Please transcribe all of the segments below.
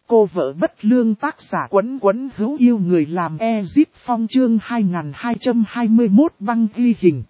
Cô vợ bất lương tác giả Quấn Quấn hữu yêu người làm Ezip Phong chương 2221 băng ghi hình.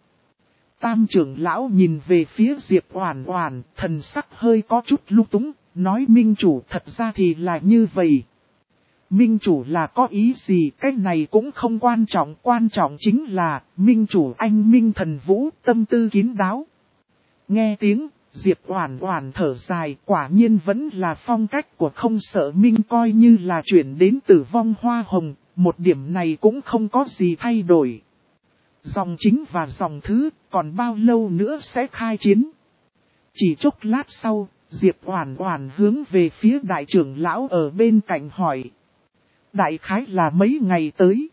Tam trưởng lão nhìn về phía Diệp Oản Oản, thần sắc hơi có chút lung túng, nói minh chủ thật ra thì là như vậy. Minh chủ là có ý gì, cái này cũng không quan trọng chính là minh chủ anh Minh Thần Vũ tâm tư kín đáo. Nghe tiếng, Diệp Oản Oản thở dài, quả nhiên vẫn là phong cách của Không Sợ Minh, coi như là chuyển đến Tử Vong Hoa Hồng, một điểm này cũng không có gì thay đổi. Dòng chính và dòng thứ, còn bao lâu nữa sẽ khai chiến? Chỉ chốc lát sau, Diệp Oản Oản hướng về phía đại trưởng lão ở bên cạnh hỏi. Đại khái là mấy ngày tới?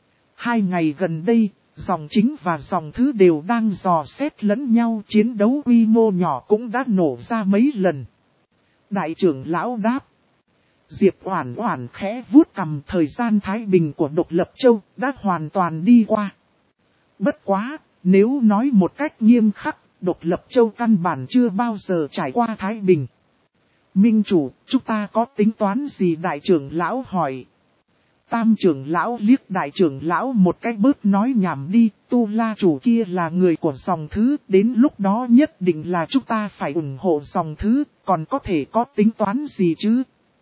2 ngày gần đây, dòng chính và dòng thứ đều đang dò xét lẫn nhau, chiến đấu quy mô nhỏ cũng đã nổ ra mấy lần. Đại trưởng lão đáp. Diệp Oản Oản khẽ vuốt cằm, thời gian thái bình của Độc Lập Châu đã hoàn toàn đi qua. Bất quá, nếu nói một cách nghiêm khắc, Độc Lập Châu căn bản chưa bao giờ trải qua thái bình. Minh chủ, chúng ta có tính toán gì? Đại trưởng lão hỏi. Tam trưởng lão liếc đại trưởng lão một cái, bớt nói nhảm đi, Tu La chủ kia là người của dòng thứ, đến lúc đó nhất định là chúng ta phải ủng hộ dòng thứ, còn có thể có tính toán gì chứ?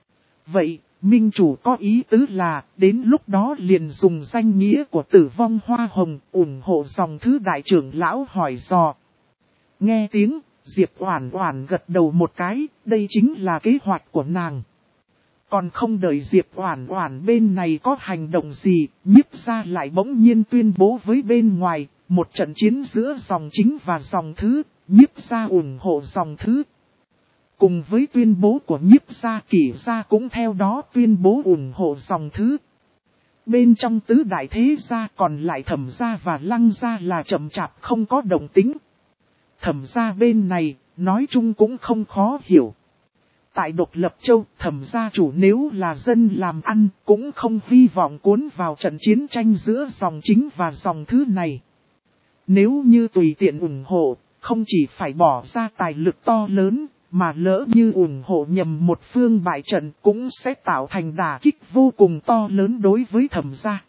Vậy, minh chủ có ý tứ là, đến lúc đó liền dùng danh nghĩa của Tử Vong Hoa Hồng, ủng hộ dòng thứ. Đại trưởng lão hỏi dò. Nghe tiếng, Diệp Oản Oản gật đầu một cái, đây chính là kế hoạch của nàng. Còn không đợi Diệp Oản Oản bên này có hành động gì, Nhiếp gia lại bỗng nhiên tuyên bố với bên ngoài, một trận chiến giữa dòng chính và dòng thứ, Nhiếp gia ủng hộ dòng thứ. Cùng với tuyên bố của Nhiếp gia, Kỷ gia cũng theo đó tuyên bố ủng hộ dòng thứ. Bên trong tứ đại thế gia còn lại Thẩm gia và Lăng gia là chậm chạp không có động tĩnh. Thẩm gia bên này, nói chung cũng không khó hiểu. Tại Độc Lập Châu, Thẩm gia chủ nếu là dân làm ăn, cũng không hy vọng cuốn vào trận chiến tranh giữa dòng chính và dòng thứ này. Nếu như tùy tiện ủng hộ, không chỉ phải bỏ ra tài lực to lớn, mà lỡ như ủng hộ nhầm một phương bại trận cũng sẽ tạo thành đả kích vô cùng to lớn đối với Thẩm gia.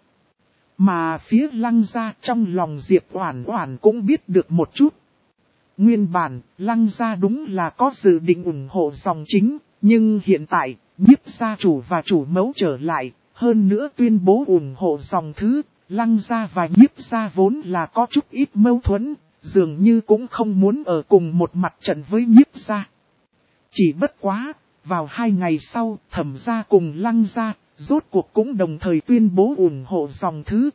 Mà phía Lăng gia, trong lòng Diệp Oản Oản cũng biết được một chút. Nguyên bản, Lăng gia đúng là có dự định ủng hộ dòng chính, nhưng hiện tại, Nhiếp gia chủ và chủ mẫu trở lại, hơn nữa tuyên bố ủng hộ dòng thứ, Lăng gia và Nhiếp gia vốn là có chút ít mâu thuẫn, dường như cũng không muốn ở cùng một mặt trận với Nhiếp gia. Chỉ bất quá, vào 2 ngày sau, Thẩm gia cùng Lăng gia, rốt cuộc cũng đồng thời tuyên bố ủng hộ dòng thứ.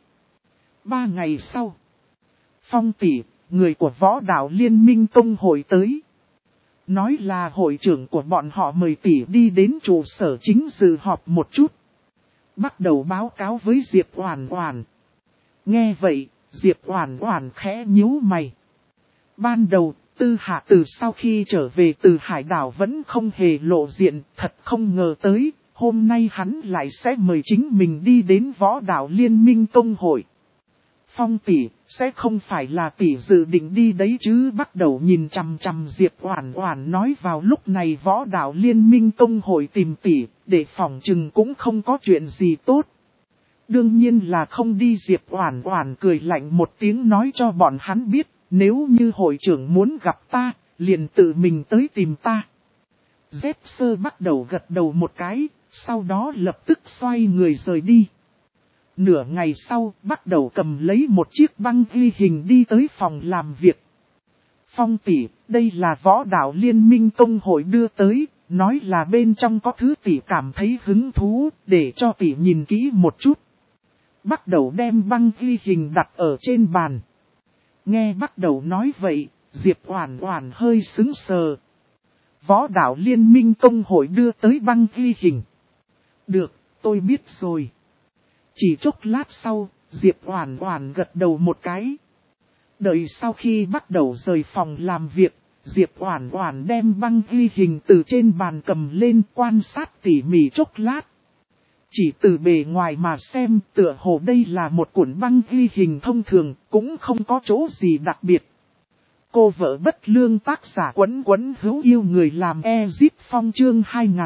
3 ngày sau, Phong tỷ, người của Võ Đạo Liên Minh Tông hội tới. Nói là hội trưởng của bọn họ mời tỷ đi đến trụ sở chính dự họp một chút. Bắt đầu báo cáo với Diệp Oản Oản. Nghe vậy, Diệp Oản Oản khẽ nhíu mày. Ban đầu, Tư Hạ Từ sau khi trở về từ hải đảo vẫn không hề lộ diện, thật không ngờ tới, hôm nay hắn lại sẽ mời chính mình đi đến Võ Đạo Liên Minh Tông hội. Phong tỷ, sẽ không phải là tỷ dự định đi đấy chứ? Bắt đầu nhìn chằm chằm Diệp Oản Oản nói, vào lúc này Võ Đạo Liên Minh Tông hội tìm tỷ, để phỏng chừng cũng không có chuyện gì tốt. Đương nhiên là không đi. Diệp Oản Oản cười lạnh một tiếng nói cho bọn hắn biết, nếu như hội trưởng muốn gặp ta, liền tự mình tới tìm ta. Dép Sơ bắt đầu gật đầu một cái, sau đó lập tức xoay người rời đi. Nửa ngày sau, bắt đầu cầm lấy một chiếc băng ghi hình đi tới phòng làm việc. Phong tỷ, đây là Võ Đạo Liên Minh Tông hội đưa tới, nói là bên trong có thứ tỷ cảm thấy hứng thú, để cho tỷ nhìn kỹ một chút. Bắt đầu đem băng ghi hình đặt ở trên bàn. Nghe bắt đầu nói vậy, Diệp Oản Oản hơi sững sờ. Võ Đạo Liên Minh Tông hội đưa tới băng ghi hình. Được, tôi biết rồi. Chỉ chốc lát sau, Diệp Oản Oản gật đầu một cái. Đợi sau khi bắt đầu rời phòng làm việc, Diệp Oản Oản đem băng ghi hình từ trên bàn cầm lên quan sát tỉ mỉ chốc lát. Chỉ từ bề ngoài mà xem, tựa hồ đây là một cuộn băng ghi hình thông thường, cũng không có chỗ gì đặc biệt. Cô vợ bất lương tác giả Quấn Quấn hữu yêu người làm Ezip Phong chương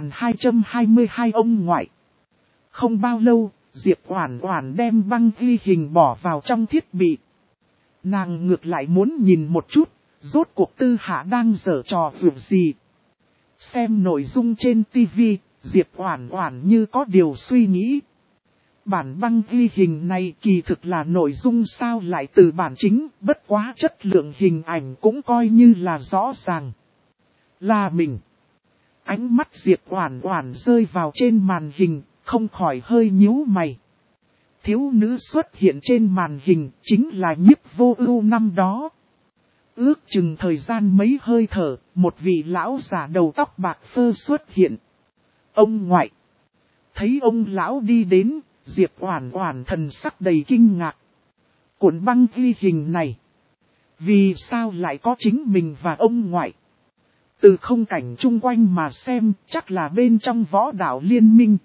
2222 ông ngoại. Không bao lâu, Diệp Oản Oản đem băng ghi hình bỏ vào trong thiết bị. Nàng ngược lại muốn nhìn một chút, rốt cuộc Tư Hạ đang giở trò vượt gì. Xem nội dung trên TV, Diệp Oản Oản như có điều suy nghĩ. Bản băng ghi hình này kỳ thực là nội dung sao lại từ bản chính, bất quá chất lượng hình ảnh cũng coi như là rõ ràng. Là mình. Ánh mắt Diệp Oản Oản rơi vào trên màn hình, không khỏi hơi nhíu mày. Thiếu nữ xuất hiện trên màn hình chính là Nhiếp Vô Ưu năm đó. Ước chừng thời gian mấy hơi thở, một vị lão già đầu tóc bạc phơ xuất hiện. Ông ngoại. Thấy ông lão đi đến, Diệp Oản Oản thần sắc đầy kinh ngạc. Cuộn băng ghi hình này, vì sao lại có chính mình và ông ngoại? Từ không cảnh chung quanh mà xem, chắc là bên trong võ đạo liên minh.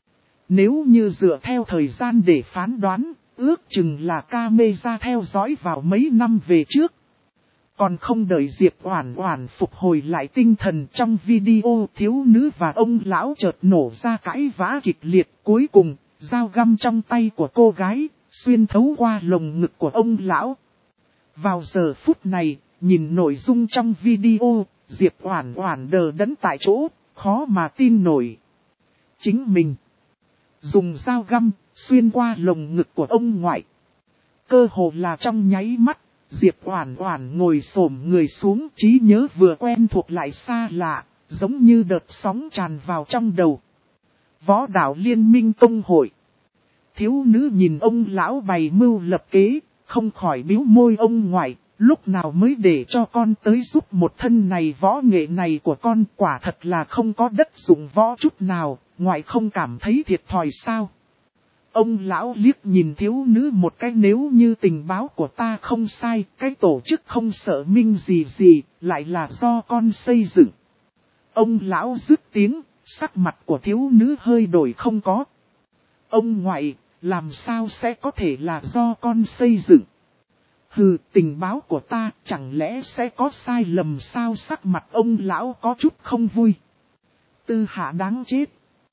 Nếu như dựa theo thời gian để phán đoán, ước chừng là camera theo dõi vào mấy năm về trước. Còn không đợi Diệp Oản Oản phục hồi lại tinh thần, trong video thiếu nữ và ông lão chợt nổ ra cãi vã kịch liệt. Cuối cùng, dao găm trong tay của cô gái, xuyên thấu qua lồng ngực của ông lão. Vào giờ phút này, nhìn nội dung trong video, Diệp Oản Oản đờ đẫn tại chỗ, khó mà tin nổi. Chính mình dùng dao găm, xuyên qua lồng ngực của ông ngoại. Cơ hồ là trong nháy mắt, Diệp Oản Oản ngồi xổm người xuống, trí nhớ vừa quen thuộc lại xa lạ, giống như đợt sóng tràn vào trong đầu. Võ đạo liên minh tông hội. Thiếu nữ nhìn ông lão bày mưu lập kế, không khỏi bĩu môi ông ngoại, lúc nào mới để cho con tới giúp một thân này võ nghệ này của con, quả thật là không có đất dụng võ chút nào, ngoại không cảm thấy thiệt thòi sao. Ông lão liếc nhìn thiếu nữ một cái, nếu như tình báo của ta không sai, cái tổ chức không sợ minh gì gì, lại là do con xây dựng. Ông lão dứt tiếng, sắc mặt của thiếu nữ hơi đổi không có. Ông ngoại, làm sao sẽ có thể là do con xây dựng? Hừ, tình báo của ta chẳng lẽ sẽ có sai lầm sao? Sắc mặt ông lão có chút không vui. Tư Hạ đáng chết.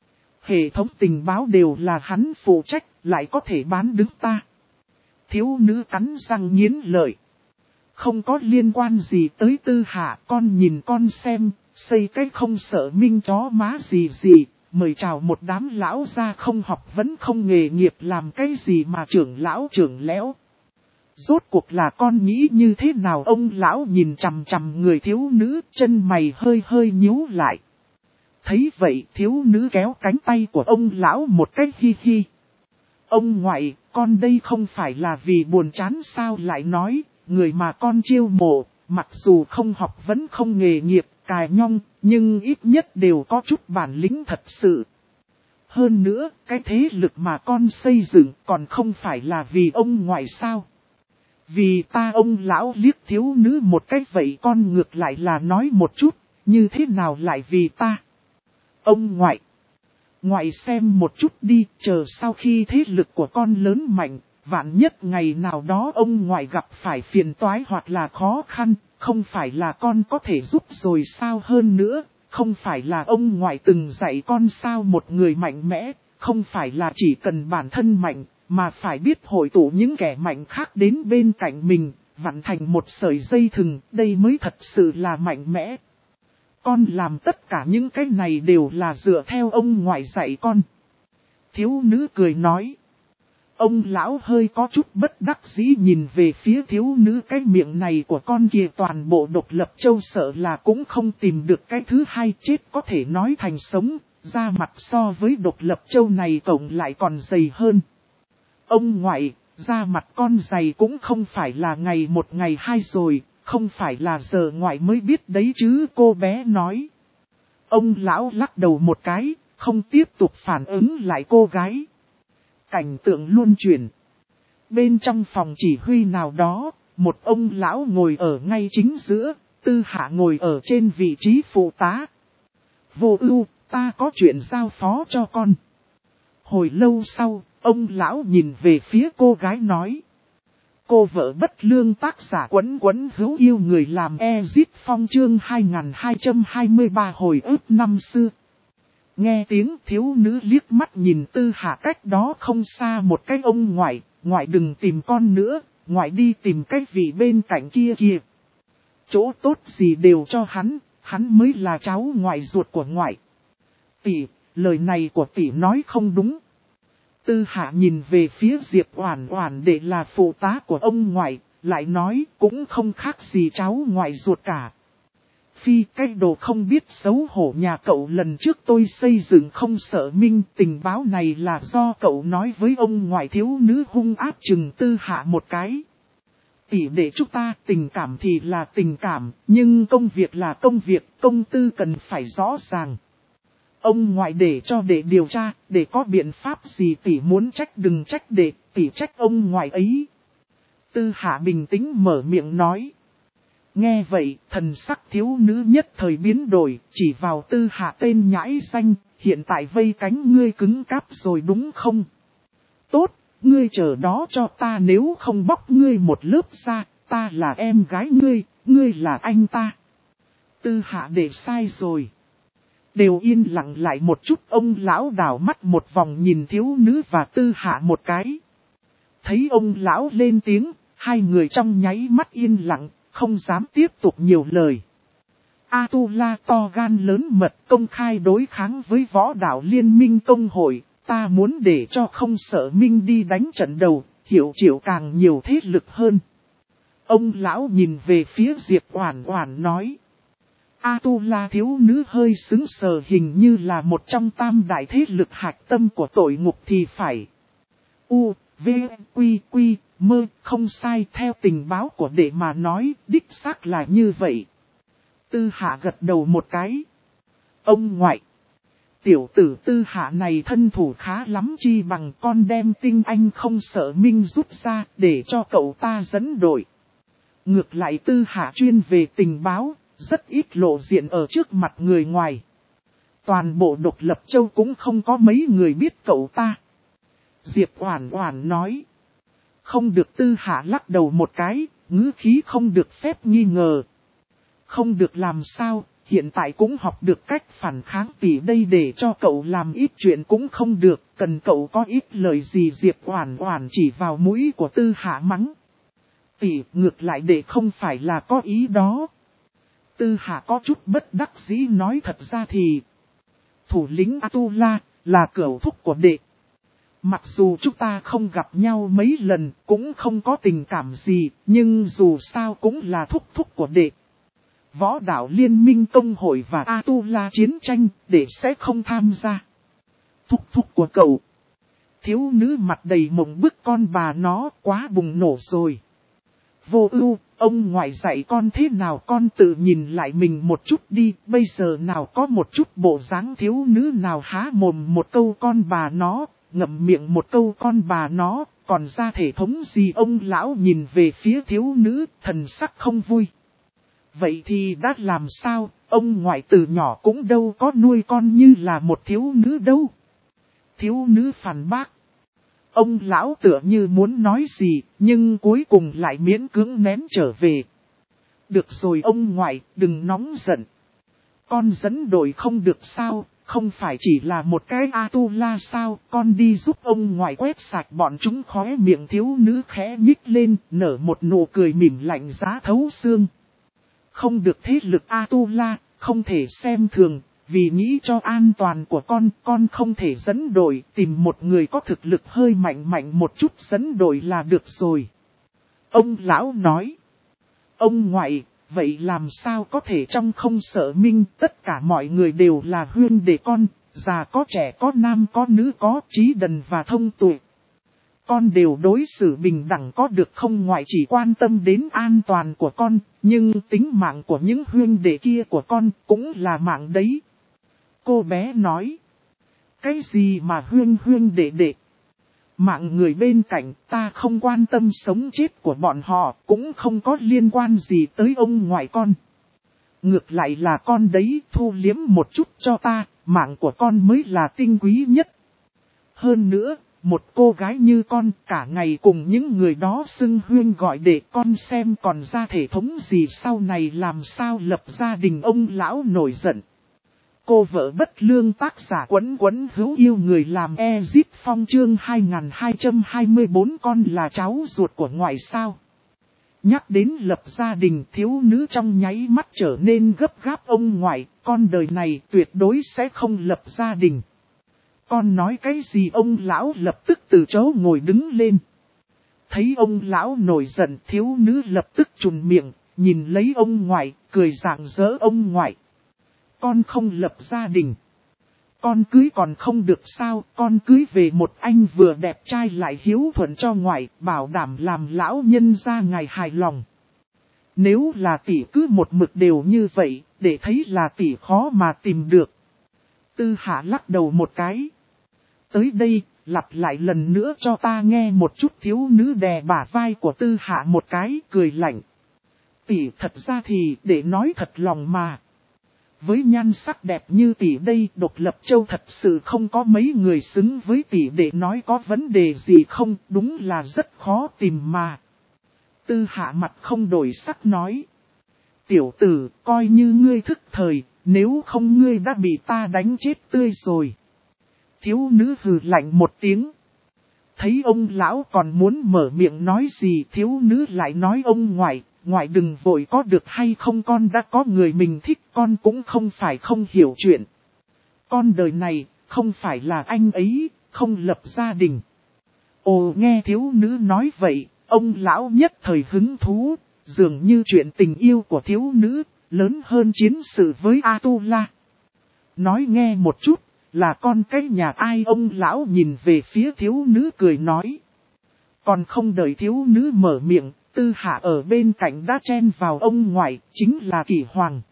Hệ thống tình báo đều là hắn phụ trách, lại có thể bán đứng ta. Thiếu nữ cắn răng nghiến lợi. Không có liên quan gì tới Tư Hạ, con nhìn con xem, xây cái không sợ minh chó má gì gì, mời chào một đám lão ra không học vẫn không nghề nghiệp, làm cái gì mà trưởng lão trưởng lão. Rốt cuộc là con nghĩ như thế nào? Ông lão nhìn chằm chằm người thiếu nữ, chân mày hơi hơi nhíu lại. Thấy vậy thiếu nữ kéo cánh tay của ông lão một cách hi hi. Ông ngoại, con đây không phải là vì buồn chán sao? Lại nói, người mà con chiêu mộ, mặc dù không học vẫn không nghề nghiệp, cài nhong, nhưng ít nhất đều có chút bản lĩnh thật sự. Hơn nữa, cái thế lực mà con xây dựng còn không phải là vì ông ngoại sao? Vì ta. Ông lão liếc thiếu nữ một cách, vậy con ngược lại là nói một chút, như thế nào lại vì ta? Ông ngoại. Ngoại xem một chút đi, chờ sau khi thế lực của con lớn mạnh, vạn nhất ngày nào đó ông ngoại gặp phải phiền toái hoặc là khó khăn, không phải là con có thể giúp rồi sao? Hơn nữa, không phải là ông ngoại từng dạy con sao? Một người mạnh mẽ, không phải là chỉ cần bản thân mạnh, mà phải biết hội tụ những kẻ mạnh khác đến bên cạnh mình, vặn thành một sợi dây thừng, đây mới thật sự là mạnh mẽ. Con làm tất cả những cái này đều là dựa theo ông ngoại dạy con. Thiếu nữ cười nói. Ông lão hơi có chút bất đắc dĩ nhìn về phía thiếu nữ, cái miệng này của con kìa, toàn bộ Độc Lập Châu sợ là cũng không tìm được cái thứ hai, chết có thể nói thành sống, da mặt so với Độc Lập Châu này cộng lại còn dày hơn. Ông ngoại, da mặt con dày cũng không phải là ngày một ngày hai rồi, không phải là giờ ngoại mới biết đấy chứ, cô bé nói. Ông lão lắc đầu một cái, không tiếp tục phản ứng lại cô gái. Cảnh tượng luôn chuyển. Bên trong phòng chỉ huy nào đó, một ông lão ngồi ở ngay chính giữa, Tư Hạ ngồi ở trên vị trí phụ tá. Vô Ưu, ta có chuyện giao phó cho con. Hồi lâu sau, ông lão nhìn về phía cô gái nói. Cô vợ bất lương tác giả Quấn Quấn hữu yêu người làm Ezit Phong chương 2223 hồi ức năm xưa. Nghe tiếng thiếu nữ liếc mắt nhìn Tư Hạ cách đó không xa một cái ông ngoại, ngoại đừng tìm con nữa, ngoại đi tìm cái vị bên cạnh kia kìa. Chỗ tốt gì đều cho hắn mới là cháu ngoại ruột của ngoại. Tỷ, lời này của tỷ nói không đúng. Tư Hạ nhìn về phía Diệp Oản Oản để là phụ tá của ông ngoại, lại nói cũng không khác gì cháu ngoại ruột cả. Phi, cái đồ không biết xấu hổ nhà cậu, lần trước tôi xây dựng không sợ minh, tình báo này là do cậu nói với ông ngoại. Thiếu nữ hung ác chừng Tư Hạ một cái. Tỷ để chúng ta, tình cảm thì là tình cảm, nhưng công việc là công việc, công tư cần phải rõ ràng. Ông ngoại để cho để điều tra, để có biện pháp gì tỷ muốn trách đừng trách đệ, tỷ trách ông ngoại ấy. Tư Hạ bình tĩnh mở miệng nói. Nghe vậy, thần sắc thiếu nữ nhất thời biến đổi, chỉ vào Tư Hạ tên nhãi xanh, hiện tại vây cánh ngươi cứng cáp rồi đúng không? Tốt, ngươi chờ đó cho ta, nếu không bóc ngươi một lớp ra, ta là em gái ngươi là anh ta. Tư Hạ để sai rồi. Đều yên lặng lại một chút, ông lão đảo mắt một vòng nhìn thiếu nữ và Tư Hạ một cái. Thấy ông lão lên tiếng, hai người trong nháy mắt yên lặng, không dám tiếp tục nhiều lời. Atula to gan lớn mật công khai đối kháng với võ đạo liên minh công hội, ta muốn để cho không sợ minh đi đánh trận đầu, hiệu triệu càng nhiều thế lực hơn. Ông lão nhìn về phía Diệp Oản Oản nói. Atula thiếu nữ hơi sững sờ, hình như là một trong tam đại thế lực hạch tâm của tội ngục thì phải. U, V, Quy, Quy, Mơ, không sai, theo tình báo của đệ mà nói, đích xác là như vậy. Tư Hạ gật đầu một cái. Ông ngoại. Tiểu tử Tư Hạ này thân thủ khá lắm, chi bằng con đem tinh anh không sợ minh rút ra, để cho cậu ta dẫn đội. Ngược lại Tư Hạ chuyên về tình báo, rất ít lộ diện ở trước mặt người ngoài. Toàn bộ Độc Lập Châu cũng không có mấy người biết cậu ta. Diệp Oản Oản nói. Không được. Tư Hạ lắc đầu một cái, ngữ khí không được phép nghi ngờ. Không được làm sao, hiện tại cũng học được cách phản kháng tỷ đây, để cho cậu làm ít chuyện cũng không được, cần cậu có ít lời gì. Diệp Oản Oản chỉ vào mũi của Tư Hạ mắng. Tỷ, ngược lại để không phải là có ý đó. Tư Hạ có chút bất đắc dĩ nói, thật ra thì thủ lĩnh Atula là cửu thúc của đệ. Mặc dù chúng ta không gặp nhau mấy lần, cũng không có tình cảm gì, nhưng dù sao cũng là thúc thúc của đệ. Võ đạo liên minh công hội và Atula chiến tranh, đệ sẽ không tham gia. Thúc thúc của cậu. Thiếu nữ mặt đầy mộng bức, con bà nó quá bùng nổ rồi. Vô ưu, ông ngoại dạy con thế nào, con tự nhìn lại mình một chút đi, bây giờ nào có một chút bộ dáng thiếu nữ nào há mồm một câu con bà nó, ngậm miệng một câu con bà nó, còn ra thể thống gì. Ông lão nhìn về phía thiếu nữ, thần sắc không vui. Vậy thì đã làm sao, ông ngoại từ nhỏ cũng đâu có nuôi con như là một thiếu nữ đâu. Thiếu nữ phản bác. Ông lão tựa như muốn nói gì, nhưng cuối cùng lại miễn cưỡng nén trở về. Được rồi ông ngoại, đừng nóng giận. Con dẫn đội không được sao, không phải chỉ là một cái Atula sao, con đi giúp ông ngoại quét sạch bọn chúng. Khóe miệng thiếu nữ khẽ nhích lên, nở một nụ cười mỉm lạnh giá thấu xương. Không được, thế lực Atula, không thể xem thường. Vì nghĩ cho an toàn của con không thể dẫn đội, tìm một người có thực lực hơi mạnh một chút dẫn đội là được rồi. Ông lão nói. Ông ngoại, vậy làm sao có thể trong không sợ minh, tất cả mọi người đều là huynh đệ con, già có trẻ có nam có nữ có trí đần và thông tuệ. Con đều đối xử bình đẳng có được không? Ngoại chỉ quan tâm đến an toàn của con, nhưng tính mạng của những huynh đệ kia của con cũng là mạng đấy. Cô bé nói. Cái gì mà huynh đệ? Mạng người bên cạnh ta không quan tâm sống chết của bọn họ, cũng không có liên quan gì tới ông ngoại con. Ngược lại là con đấy, thu liếm một chút cho ta, mạng của con mới là tinh quý nhất. Hơn nữa, một cô gái như con cả ngày cùng những người đó xưng huyên gọi để con xem còn ra thể thống gì sau này làm sao lập gia đình. Ông lão nổi giận. Cô vợ bất lương, tác giả Quấn Quấn hữu yêu người làm Ezip Phong chương 2224 con là cháu ruột của ngoại sao. Nhắc đến lập gia đình, thiếu nữ trong nháy mắt trở nên gấp gáp. Ông ngoại, con đời này tuyệt đối sẽ không lập gia đình. Con nói cái gì? Ông lão lập tức từ chỗ ngồi đứng lên. Thấy ông lão nổi giận, thiếu nữ lập tức trùn miệng, nhìn lấy ông ngoại, cười rạng rỡ. Ông ngoại, con không lập gia đình. Con cưới còn không được sao? Con cưới về một anh vừa đẹp trai lại hiếu thuận cho ngoại, bảo đảm làm lão nhân gia ngài hài lòng. Nếu là tỷ cứ một mực đều như vậy, để thấy là tỷ khó mà tìm được. Tư Hạ lắc đầu một cái. Tới đây, lặp lại lần nữa cho ta nghe một chút. Thiếu nữ đè bả vai của Tư Hạ một cái, cười lạnh. Tỷ, thật ra thì, để nói thật lòng mà. Với nhan sắc đẹp như tỷ đây, Độc Lập Châu thật sự không có mấy người xứng với tỷ. Để nói có vấn đề gì không, đúng là rất khó tìm mà. Tư Hạ mặt không đổi sắc nói. Tiểu tử, coi như ngươi thức thời, nếu không ngươi đã bị ta đánh chết tươi rồi. Thiếu nữ hừ lạnh một tiếng. Thấy ông lão còn muốn mở miệng nói gì, thiếu nữ lại nói ông ngoại, ngoại đừng vội, có được hay không con đã có người mình thích, con cũng không phải không hiểu chuyện. Con đời này, không phải là anh ấy, không lập gia đình. Ồ, nghe thiếu nữ nói vậy, ông lão nhất thời hứng thú, dường như chuyện tình yêu của thiếu nữ, lớn hơn chiến sự với Atula. Nói nghe một chút, là con cái nhà ai? Ông lão nhìn về phía thiếu nữ cười nói. Còn không đợi thiếu nữ mở miệng, Tư Hạ ở bên cạnh đã chen vào. Ông ngoại, chính là Kỷ Hoàng.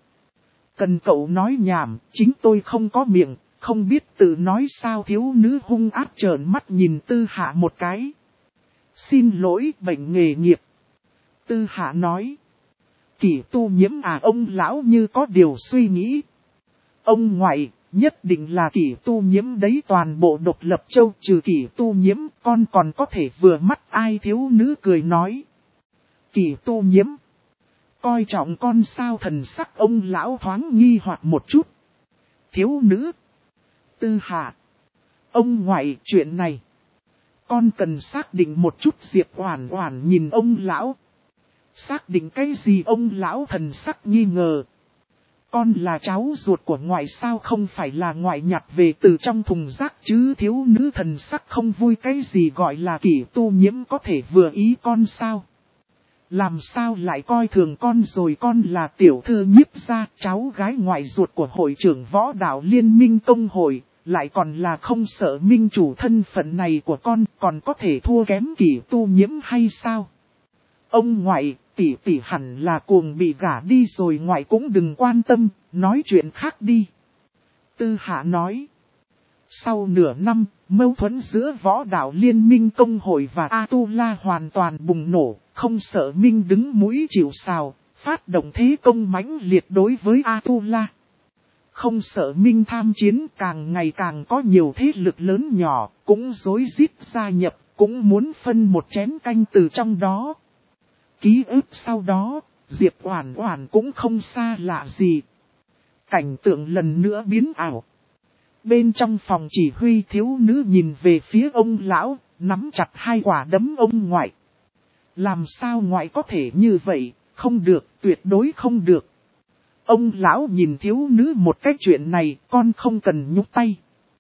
Cần cậu nói nhảm, chính tôi không có miệng, không biết tự nói sao. Thiếu nữ hung ác trợn mắt nhìn Tư Hạ một cái. Xin lỗi, bệnh nghề nghiệp. Tư Hạ nói. Kỷ Tu Nhiễm à? Ông lão như có điều suy nghĩ. Ông ngoại, nhất định là Kỷ Tu Nhiễm đấy. Toàn bộ Độc Lập Châu trừ Kỷ Tu Nhiễm, con còn có thể vừa mắt ai? Thiếu nữ cười nói. Kỷ Tu Nhiễm, coi trọng con sao? Thần sắc ông lão thoáng nghi hoặc một chút. Thiếu nữ, Tư Hạ, ông ngoại, chuyện này con cần xác định một chút. Diệp Oản Oản nhìn ông lão. Xác định cái gì? Ông lão thần sắc nghi ngờ. Con là cháu ruột của ngoại sao? Không phải là ngoại nhặt về từ trong thùng rác chứ? Thiếu nữ thần sắc không vui. Cái gì gọi là Kỷ Tu Nhiễm có thể vừa ý con sao? Làm sao lại coi thường con rồi? Con là tiểu thư Nhiếp gia, cháu gái ngoại ruột của hội trưởng võ đạo liên minh công hội, lại còn là không sợ minh chủ. Thân phận này của con còn có thể thua kém Kỷ Tu Nhiễm hay sao? Ông ngoại, tỷ hẳn là cuồng bị gả đi rồi, ngoại cũng đừng quan tâm, nói chuyện khác đi. Tư Hạ nói. Sau nửa năm, mâu thuẫn giữa võ đạo liên minh công hội và Atula hoàn toàn bùng nổ. Không sợ minh đứng mũi chịu sào, phát động thế công mãnh liệt đối với Atula. Không sợ minh tham chiến, càng ngày càng có nhiều thế lực lớn nhỏ, cũng rối rít gia nhập, cũng muốn phân một chén canh từ trong đó. Ký ức sau đó, Diệp Oản Oản cũng không xa lạ gì. Cảnh tượng lần nữa biến ảo. Bên trong phòng chỉ huy, thiếu nữ nhìn về phía ông lão, nắm chặt hai quả đấm. Ông ngoại, làm sao ngoại có thể như vậy? Không được, tuyệt đối không được. Ông lão nhìn thiếu nữ một cái, chuyện này con không cần nhúc tay.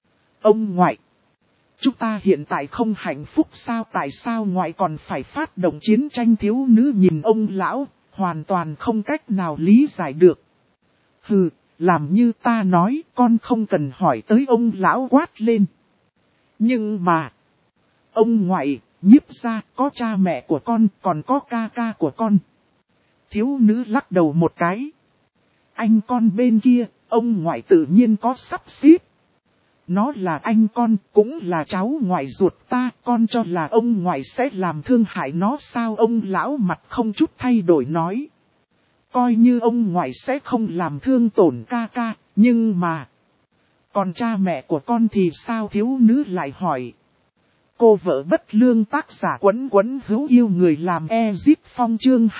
Ông ngoại, chúng ta hiện tại không hạnh phúc sao? Tại sao ngoại còn phải phát động chiến tranh? Thiếu nữ nhìn ông lão, hoàn toàn không cách nào lý giải được. Hừ, làm như ta nói, con không cần hỏi tới. Ông lão quát lên. Nhưng mà, ông ngoại, Nhiếp gia có cha mẹ của con, còn có ca ca của con. Thiếu nữ lắc đầu một cái. Anh con bên kia, ông ngoại tự nhiên có sắp xếp. Nó là anh con, cũng là cháu ngoại ruột ta, con cho là ông ngoại sẽ làm thương hại nó sao? Ông lão mặt không chút thay đổi nói. Coi như ông ngoại sẽ không làm thương tổn ca ca, nhưng mà... Còn cha mẹ của con thì sao? Thiếu nữ lại hỏi. Cô vợ bất lương tác giả Quấn Quấn hữu yêu người làm Ezip Phong chương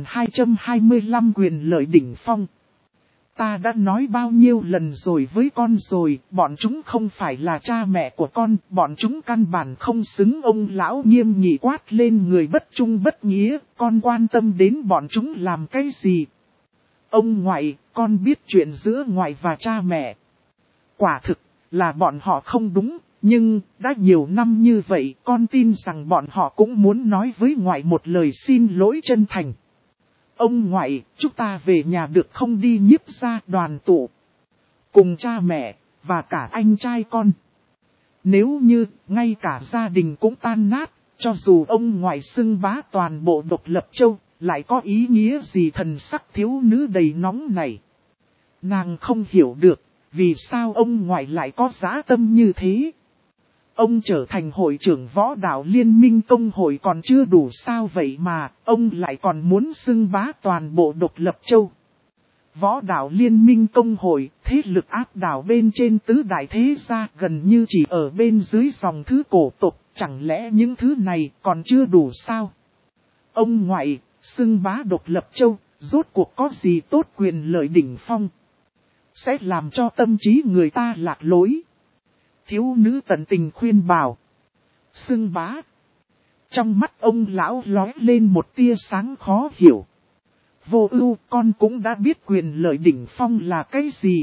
2225 quyền lợi đỉnh phong. Ta đã nói bao nhiêu lần rồi với con rồi, bọn chúng không phải là cha mẹ của con, bọn chúng căn bản không xứng. Ông lão nghiêm nghị quát lên người bất trung bất nghĩa, con quan tâm đến bọn chúng làm cái gì? Ông ngoại, con biết chuyện giữa ngoại và cha mẹ. Quả thực là bọn họ không đúng, nhưng đã nhiều năm như vậy con tin rằng bọn họ cũng muốn nói với ngoại một lời xin lỗi chân thành. Ông ngoại, chúng ta về nhà được không, đi nhiếp gia đoàn tụ cùng cha mẹ và cả anh trai con. Nếu như ngay cả gia đình cũng tan nát, cho dù ông ngoại xưng bá toàn bộ Độc Lập Châu, lại có ý nghĩa gì? Thần sắc thiếu nữ đầy nóng này. Nàng không hiểu được, vì sao ông ngoại lại có dã tâm như thế. Ông trở thành hội trưởng võ đạo liên minh công hội còn chưa đủ sao vậy mà, ông lại còn muốn xưng bá toàn bộ Độc Lập Châu. Võ đạo liên minh công hội, thế lực áp đảo bên trên tứ đại thế gia, gần như chỉ ở bên dưới dòng thứ cổ tộc, chẳng lẽ những thứ này còn chưa đủ sao? Ông ngoại, xưng bá Độc Lập Châu, rốt cuộc có gì tốt? Quyền lợi đỉnh phong sẽ làm cho tâm trí người ta lạc lối. Thiếu nữ tận tình khuyên bảo. Xưng bá. Trong mắt ông lão lóe lên một tia sáng khó hiểu. Vô ưu, con cũng đã biết quyền lợi đỉnh phong là cái gì.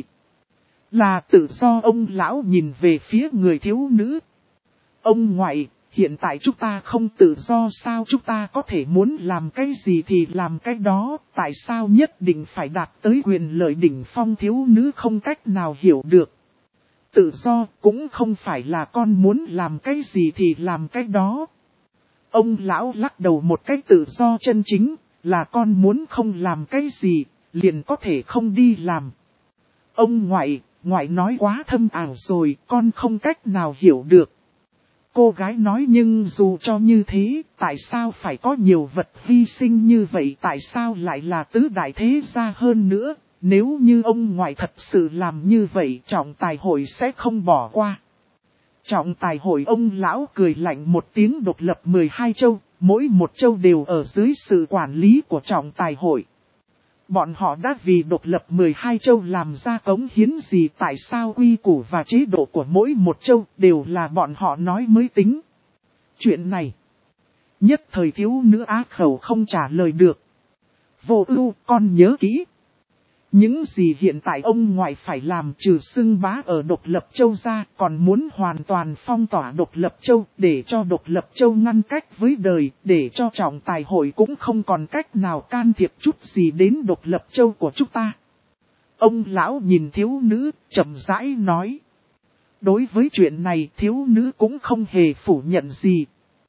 Là tự do. Ông lão nhìn về phía người thiếu nữ. Ông ngoại, hiện tại chúng ta không tự do sao? Chúng ta có thể muốn làm cái gì thì làm cái đó, tại sao nhất định phải đạt tới quyền lợi đỉnh phong? Thiếu nữ không cách nào hiểu được. Tự do cũng không phải là con muốn làm cái gì thì làm cái đó. Ông lão lắc đầu một cách tự do chân chính, là con muốn không làm cái gì, liền có thể không đi làm. Ông ngoại nói quá thâm ảo rồi, con không cách nào hiểu được. Cô gái nói nhưng dù cho như thế, tại sao phải có nhiều vật hy sinh như vậy? Tại sao lại là tứ đại thế gia hơn nữa? Nếu như ông ngoại thật sự làm như vậy, trọng tài hội sẽ không bỏ qua. Trọng tài hội, ông lão cười lạnh một tiếng. Độc lập 12 châu, mỗi một châu đều ở dưới sự quản lý của trọng tài hội. Bọn họ đã vì độc lập 12 châu làm ra cống hiến gì? Tại sao quy củ và chế độ của mỗi một châu đều là bọn họ nói mới tính? Chuyện này, nhất thời thiếu nữ á khẩu không trả lời được. Vô ưu, con nhớ kỹ. Những gì hiện tại ông ngoại phải làm trừ xưng bá ở Độc Lập Châu ra, còn muốn hoàn toàn phong tỏa Độc Lập Châu, để cho Độc Lập Châu ngăn cách với đời, để cho trọng tài hội cũng không còn cách nào can thiệp chút gì đến Độc Lập Châu của chúng ta. Ông lão nhìn thiếu nữ, chậm rãi nói. Đối với chuyện này, thiếu nữ cũng không hề phủ nhận gì.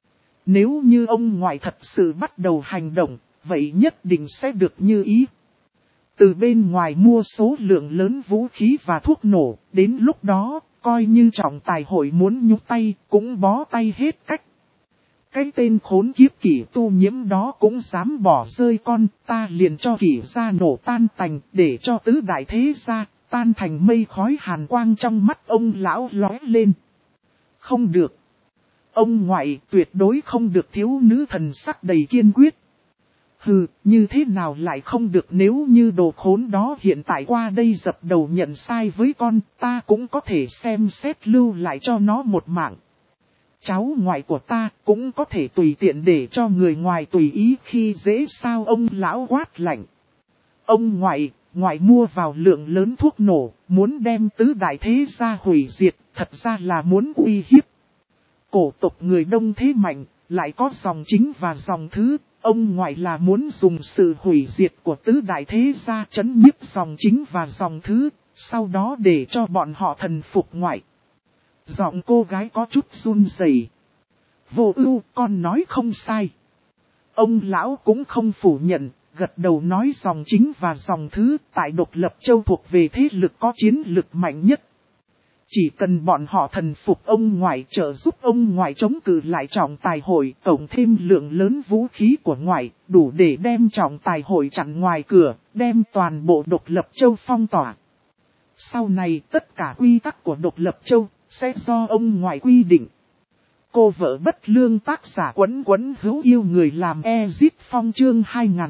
Nếu như ông ngoại thật sự bắt đầu hành động, vậy nhất định sẽ được như ý. Từ bên ngoài mua số lượng lớn vũ khí và thuốc nổ, đến lúc đó, coi như trọng tài hội muốn nhúc tay, cũng bó tay hết cách. Cái tên khốn kiếp Kỷ Tu Nhiễm đó cũng dám bỏ rơi con, ta liền cho Kỷ gia nổ tan tành, để cho tứ đại thế gia, tan thành mây khói. Hàn quang trong mắt ông lão lóe lên. Không được. Ông ngoại tuyệt đối không được. Thiếu nữ thần sắc đầy kiên quyết. Hừ, như thế nào lại không được? Nếu như đồ khốn đó hiện tại qua đây dập đầu nhận sai với con, ta cũng có thể xem xét lưu lại cho nó một mạng. Cháu ngoại của ta cũng có thể tùy tiện để cho người ngoài tùy ý khi dễ sao? Ông lão quát lạnh. Ông ngoại mua vào lượng lớn thuốc nổ, muốn đem tứ đại thế gia hủy diệt, thật ra là muốn uy hiếp. Cổ tộc người Đông thế mạnh, lại có dòng chính và dòng thứ. Ông ngoại là muốn dùng sự hủy diệt của tứ đại thế gia trấn nhiếp dòng chính và dòng thứ, sau đó để cho bọn họ thần phục ngoại. Giọng cô gái có chút run rẩy. Vô ưu, con nói không sai. Ông lão cũng không phủ nhận, gật đầu nói dòng chính và dòng thứ tại Độc Lập Châu thuộc về thế lực có chiến lực mạnh nhất. Chỉ cần bọn họ thần phục ông ngoại, trợ giúp ông ngoại chống cự lại trọng tài hội, tổng thêm lượng lớn vũ khí của ngoại, đủ để đem trọng tài hội chặn ngoài cửa, đem toàn bộ Độc Lập Châu phong tỏa. Sau này tất cả quy tắc của Độc Lập Châu sẽ do ông ngoại quy định. Cô vợ bất lương tác giả quấn quấn hữu yêu người làm Ezit Phong chương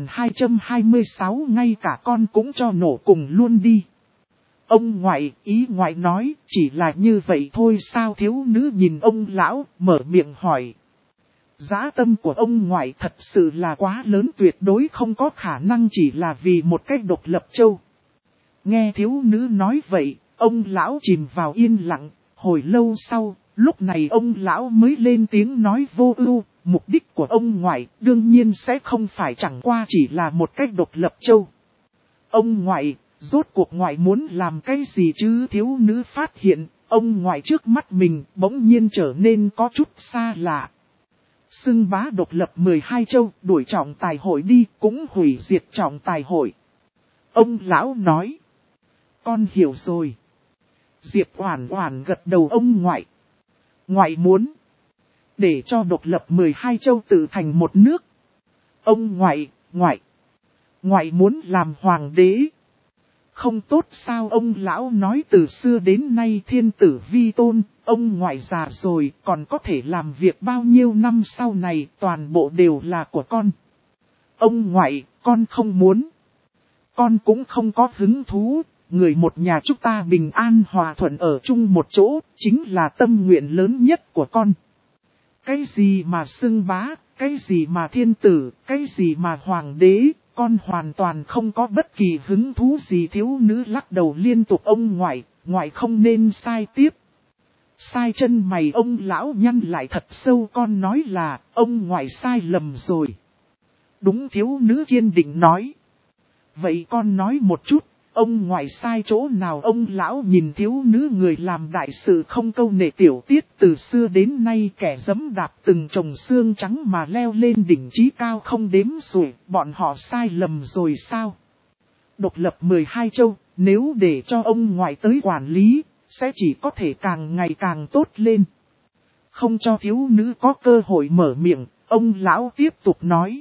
2226 ngay cả con cũng cho nổ cùng luôn đi. Ông ngoại, ý ngoại nói, chỉ là như vậy thôi sao? Thiếu nữ nhìn ông lão, mở miệng hỏi. Dã tâm của ông ngoại thật sự là quá lớn, tuyệt đối không có khả năng chỉ là vì một cách độc lập châu. Nghe thiếu nữ nói vậy, ông lão chìm vào yên lặng, hồi lâu sau, lúc này ông lão mới lên tiếng nói vô ưu, mục đích của ông ngoại đương nhiên sẽ không phải chẳng qua chỉ là một cách độc lập châu. Ông ngoại, rốt cuộc ngoại muốn làm cái gì chứ? Thiếu nữ phát hiện, ông ngoại trước mắt mình bỗng nhiên trở nên có chút xa lạ. Xưng bá độc lập 12 châu, đuổi trọng tài hội đi, cũng hủy diệt trọng tài hội. Ông lão nói. Con hiểu rồi. Diệp Oản Oản gật đầu. Ông ngoại. Ngoại muốn. Để cho độc lập 12 châu tự thành một nước. Ông ngoại. Ngoại muốn làm hoàng đế. Không tốt sao? Ông lão nói từ xưa đến nay thiên tử vi tôn. Ông ngoại già rồi còn có thể làm việc bao nhiêu năm sau này toàn bộ đều là của con. Ông ngoại, con không muốn. Con cũng không có hứng thú. Người một nhà chúng ta bình an hòa thuận ở chung một chỗ, chính là tâm nguyện lớn nhất của con. Cái gì mà xưng bá, cái gì mà thiên tử, cái gì mà hoàng đế, con hoàn toàn không có bất kỳ hứng thú gì. Thiếu nữ lắc đầu liên tục. Ông ngoại không nên sai tiếp. Sai chân mày ông lão nhăn lại thật sâu. Con nói là, ông ngoại sai lầm rồi. Đúng, thiếu nữ kiên định nói. Vậy con nói một chút. Ông ngoại sai chỗ nào? Ông lão nhìn thiếu nữ người làm đại sự không câu nệ tiểu tiết từ xưa đến nay kẻ giẫm đạp từng chồng xương trắng mà leo lên đỉnh chí cao không đếm xuể, bọn họ sai lầm rồi sao? Độc lập 12 châu, nếu để cho ông ngoại tới quản lý, sẽ chỉ có thể càng ngày càng tốt lên. Không cho thiếu nữ có cơ hội mở miệng, ông lão tiếp tục nói.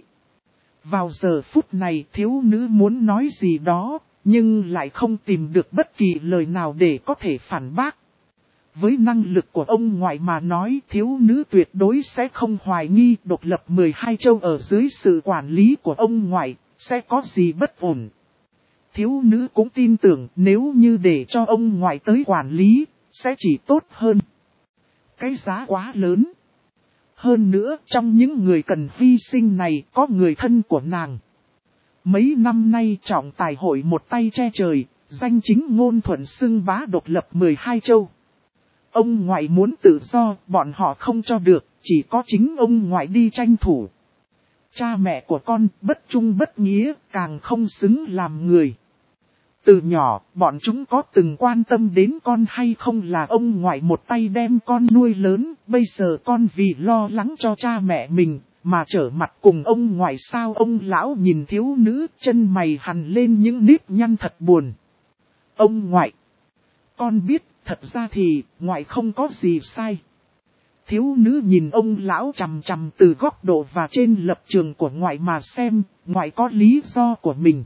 Vào giờ phút này thiếu nữ muốn nói gì đó. Nhưng lại không tìm được bất kỳ lời nào để có thể phản bác. Với năng lực của ông ngoại mà nói, thiếu nữ tuyệt đối sẽ không hoài nghi độc lập 12 châu ở dưới sự quản lý của ông ngoại, sẽ có gì bất ổn. Thiếu nữ cũng tin tưởng nếu như để cho ông ngoại tới quản lý, sẽ chỉ tốt hơn. Cái giá quá lớn. Hơn nữa, trong những người cần hy sinh này có người thân của nàng. Mấy năm nay trọng tài hội một tay che trời, danh chính ngôn thuận xưng bá độc lập 12 châu. Ông ngoại muốn tự do, bọn họ không cho được, chỉ có chính ông ngoại đi tranh thủ. Cha mẹ của con bất trung bất nghĩa, càng không xứng làm người. Từ nhỏ, bọn chúng có từng quan tâm đến con hay không là ông ngoại một tay đem con nuôi lớn, bây giờ con vì lo lắng cho cha mẹ mình. Mà trở mặt cùng ông ngoại sao? Ông lão nhìn thiếu nữ, chân mày hằn lên những nếp nhăn thật buồn. Ông ngoại, con biết, thật ra thì, ngoại không có gì sai. Thiếu nữ nhìn ông lão chằm chằm từ góc độ và trên lập trường của ngoại mà xem, ngoại có lý do của mình.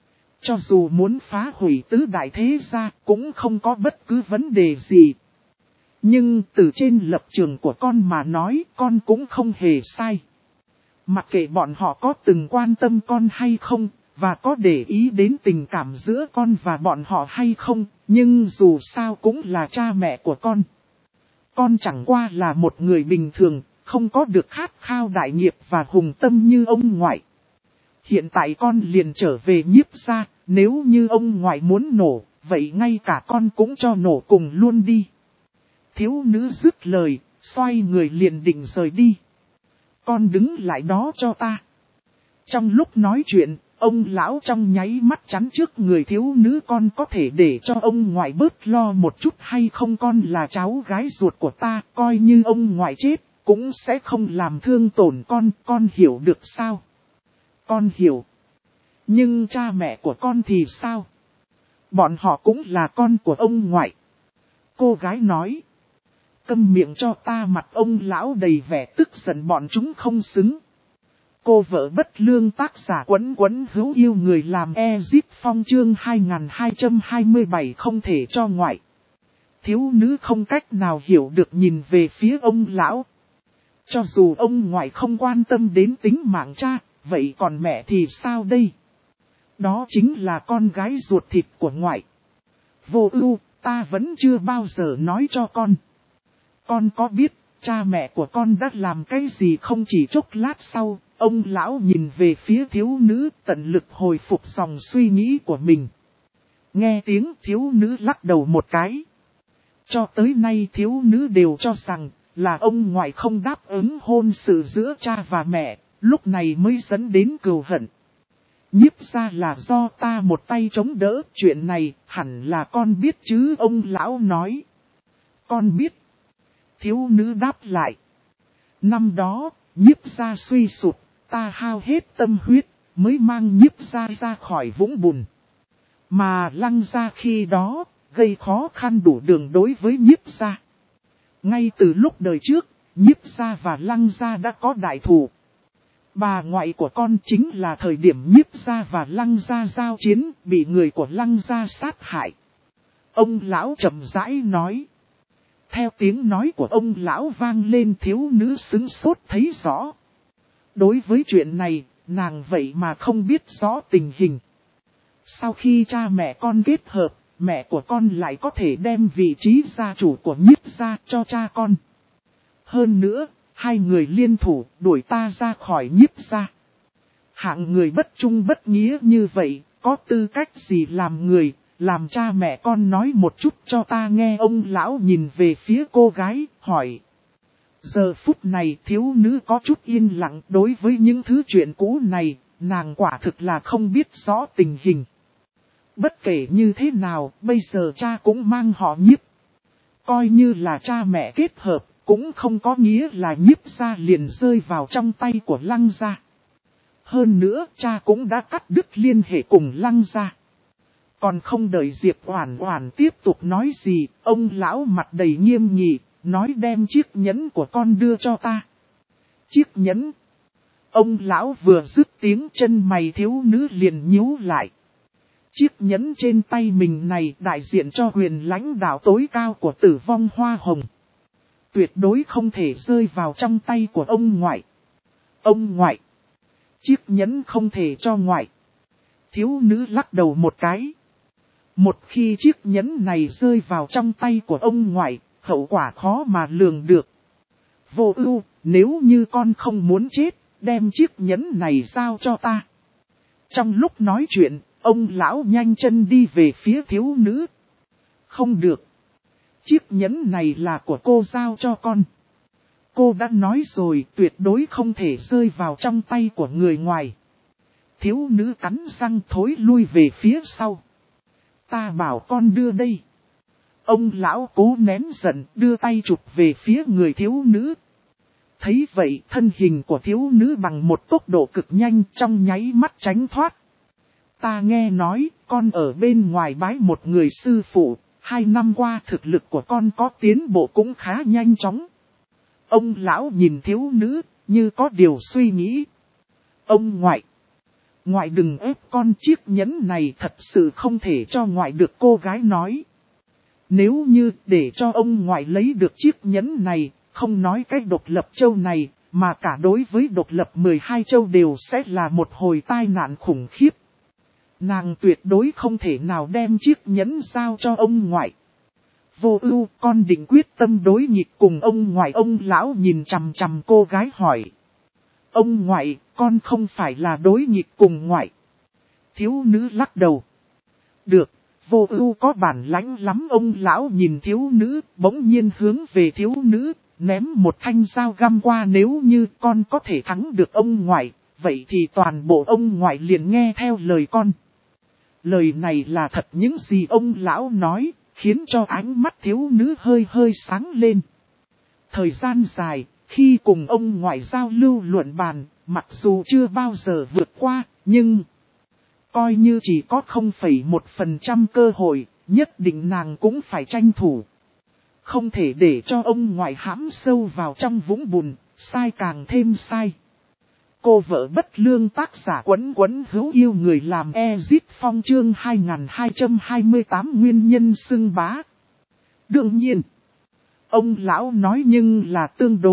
Cho dù muốn phá hủy tứ đại thế gia, cũng không có bất cứ vấn đề gì. Nhưng từ trên lập trường của con mà nói, con cũng không hề sai. Mặc kệ bọn họ có từng quan tâm con hay không, và có để ý đến tình cảm giữa con và bọn họ hay không, nhưng dù sao cũng là cha mẹ của con. Con chẳng qua là một người bình thường, không có được khát khao đại nghiệp và hùng tâm như ông ngoại. Hiện tại con liền trở về Nhiếp gia, nếu như ông ngoại muốn nổ, vậy ngay cả con cũng cho nổ cùng luôn đi. Thiếu nữ dứt lời, xoay người liền định rời đi. Con đứng lại đó cho ta. Trong lúc nói chuyện, ông lão trong nháy mắt chắn trước người thiếu nữ. Con có thể để cho ông ngoại bớt lo một chút hay không? Con là cháu gái ruột của ta, coi như ông ngoại chết, cũng sẽ không làm thương tổn con hiểu được sao? Con hiểu. Nhưng cha mẹ của con thì sao? Bọn họ cũng là con của ông ngoại. Cô gái nói. Câm miệng cho ta! Mặt ông lão đầy vẻ tức giận. Bọn chúng không xứng. Cô vợ bất lương tác giả quấn quấn hữu yêu người làm Ezit Phong chương 2227 không thể cho ngoại. Thiếu nữ không cách nào hiểu được nhìn về phía ông lão. Cho dù ông ngoại không quan tâm đến tính mạng cha, vậy còn mẹ thì sao đây? Đó chính là con gái ruột thịt của ngoại. Vô Ưu, ta vẫn chưa bao giờ nói cho con. Con có biết, cha mẹ của con đã làm cái gì không? Chỉ chốc lát sau, ông lão nhìn về phía thiếu nữ tận lực hồi phục dòng suy nghĩ của mình. Nghe tiếng thiếu nữ lắc đầu một cái. Cho tới nay thiếu nữ đều cho rằng là ông ngoại không đáp ứng hôn sự giữa cha và mẹ, lúc này mới dẫn đến cừu hận. Nhiếp gia là do ta một tay chống đỡ, chuyện này hẳn là con biết chứ, ông lão nói. Con biết. Thiếu nữ đáp lại. Năm đó, nhiếp gia suy sụp, ta hao hết tâm huyết, mới mang nhiếp gia ra khỏi vũng bùn. Mà Lăng gia khi đó, gây khó khăn đủ đường đối với nhiếp gia. Ngay từ lúc đời trước, nhiếp gia và Lăng gia đã có đại thù. Bà ngoại của con chính là thời điểm nhiếp gia và Lăng gia giao chiến, bị người của Lăng gia sát hại. Ông lão chậm rãi nói. Theo tiếng nói của ông lão vang lên, thiếu nữ sững sốt thấy rõ. Đối với chuyện này, nàng vậy mà không biết rõ tình hình. Sau khi cha mẹ con kết hợp, mẹ của con lại có thể đem vị trí gia chủ của nhiếp gia cho cha con. Hơn nữa, hai người liên thủ đuổi ta ra khỏi nhiếp gia. Hạng người bất trung bất nghĩa như vậy, có tư cách gì làm người, làm cha mẹ con nói một chút cho ta nghe. Ông lão nhìn về phía cô gái, hỏi. Giờ phút này thiếu nữ có chút yên lặng, đối với những thứ chuyện cũ này, nàng quả thực là không biết rõ tình hình. Bất kể như thế nào, bây giờ cha cũng mang họ nhiếp. Coi như là cha mẹ kết hợp, cũng không có nghĩa là nhiếp gia liền rơi vào trong tay của Lăng gia. Hơn nữa, cha cũng đã cắt đứt liên hệ cùng Lăng gia. Còn không đợi Diệp Oản Oản tiếp tục nói gì, ông lão mặt đầy nghiêm nghị, nói đem chiếc nhẫn của con đưa cho ta. Chiếc nhẫn. Ông lão vừa dứt tiếng, chân mày thiếu nữ liền nhíu lại. Chiếc nhẫn trên tay mình này đại diện cho quyền lãnh đạo tối cao của Tử Vong Hoa Hồng. Tuyệt đối không thể rơi vào trong tay của ông ngoại. Ông ngoại. Chiếc nhẫn không thể cho ngoại. Thiếu nữ lắc đầu một cái. Một khi chiếc nhẫn này rơi vào trong tay của ông ngoại, hậu quả khó mà lường được. Vô Ưu, nếu như con không muốn chết, đem chiếc nhẫn này giao cho ta. Trong lúc nói chuyện, ông lão nhanh chân đi về phía thiếu nữ. Không được. Chiếc nhẫn này là của cô giao cho con. Cô đã nói rồi, tuyệt đối không thể rơi vào trong tay của người ngoài. Thiếu nữ cắn răng thối lui về phía sau. Ta bảo con đưa đây. Ông lão cố nén giận, đưa tay chụp về phía người thiếu nữ. Thấy vậy, thân hình của thiếu nữ bằng một tốc độ cực nhanh, trong nháy mắt tránh thoát. Ta nghe nói, con ở bên ngoài bái một người sư phụ, 2 năm qua thực lực của con có tiến bộ cũng khá nhanh chóng. Ông lão nhìn thiếu nữ, như có điều suy nghĩ. Ông ngoại. Ngoại đừng ép con, chiếc nhẫn này thật sự không thể cho ngoại được, cô gái nói. Nếu như để cho ông ngoại lấy được chiếc nhẫn này, không nói cái độc lập châu này, mà cả đối với độc lập 12 châu đều sẽ là một hồi tai nạn khủng khiếp. Nàng tuyệt đối không thể nào đem chiếc nhẫn giao cho ông ngoại. Vô Ưu, con định quyết tâm đối nghịch cùng ông ngoại. Ông lão nhìn chằm chằm cô gái hỏi. Ông ngoại, con không phải là đối nghịch cùng ngoại. Thiếu nữ lắc đầu. Được, Vô Ưu có bản lãnh lắm. Ông lão nhìn thiếu nữ, bỗng nhiên hướng về thiếu nữ, ném một thanh dao găm qua. Nếu như con có thể thắng được ông ngoại, vậy thì toàn bộ ông ngoại liền nghe theo lời con. Lời này là thật, những gì ông lão nói, khiến cho ánh mắt thiếu nữ hơi hơi sáng lên. Thời gian dài, khi cùng ông ngoại giao lưu luận bàn, mặc dù chưa bao giờ vượt qua, nhưng coi như chỉ có 0,1% cơ hội, nhất định nàng cũng phải tranh thủ. Không thể để cho ông ngoại hãm sâu vào trong vũng bùn, sai càng thêm sai. Cô vợ bất lương, tác giả Quấn Quấn hữu yêu người làm Ezit Phong, chương 2228 nguyên nhân xưng bá. Đương nhiên, ông lão nói nhưng là tương đối,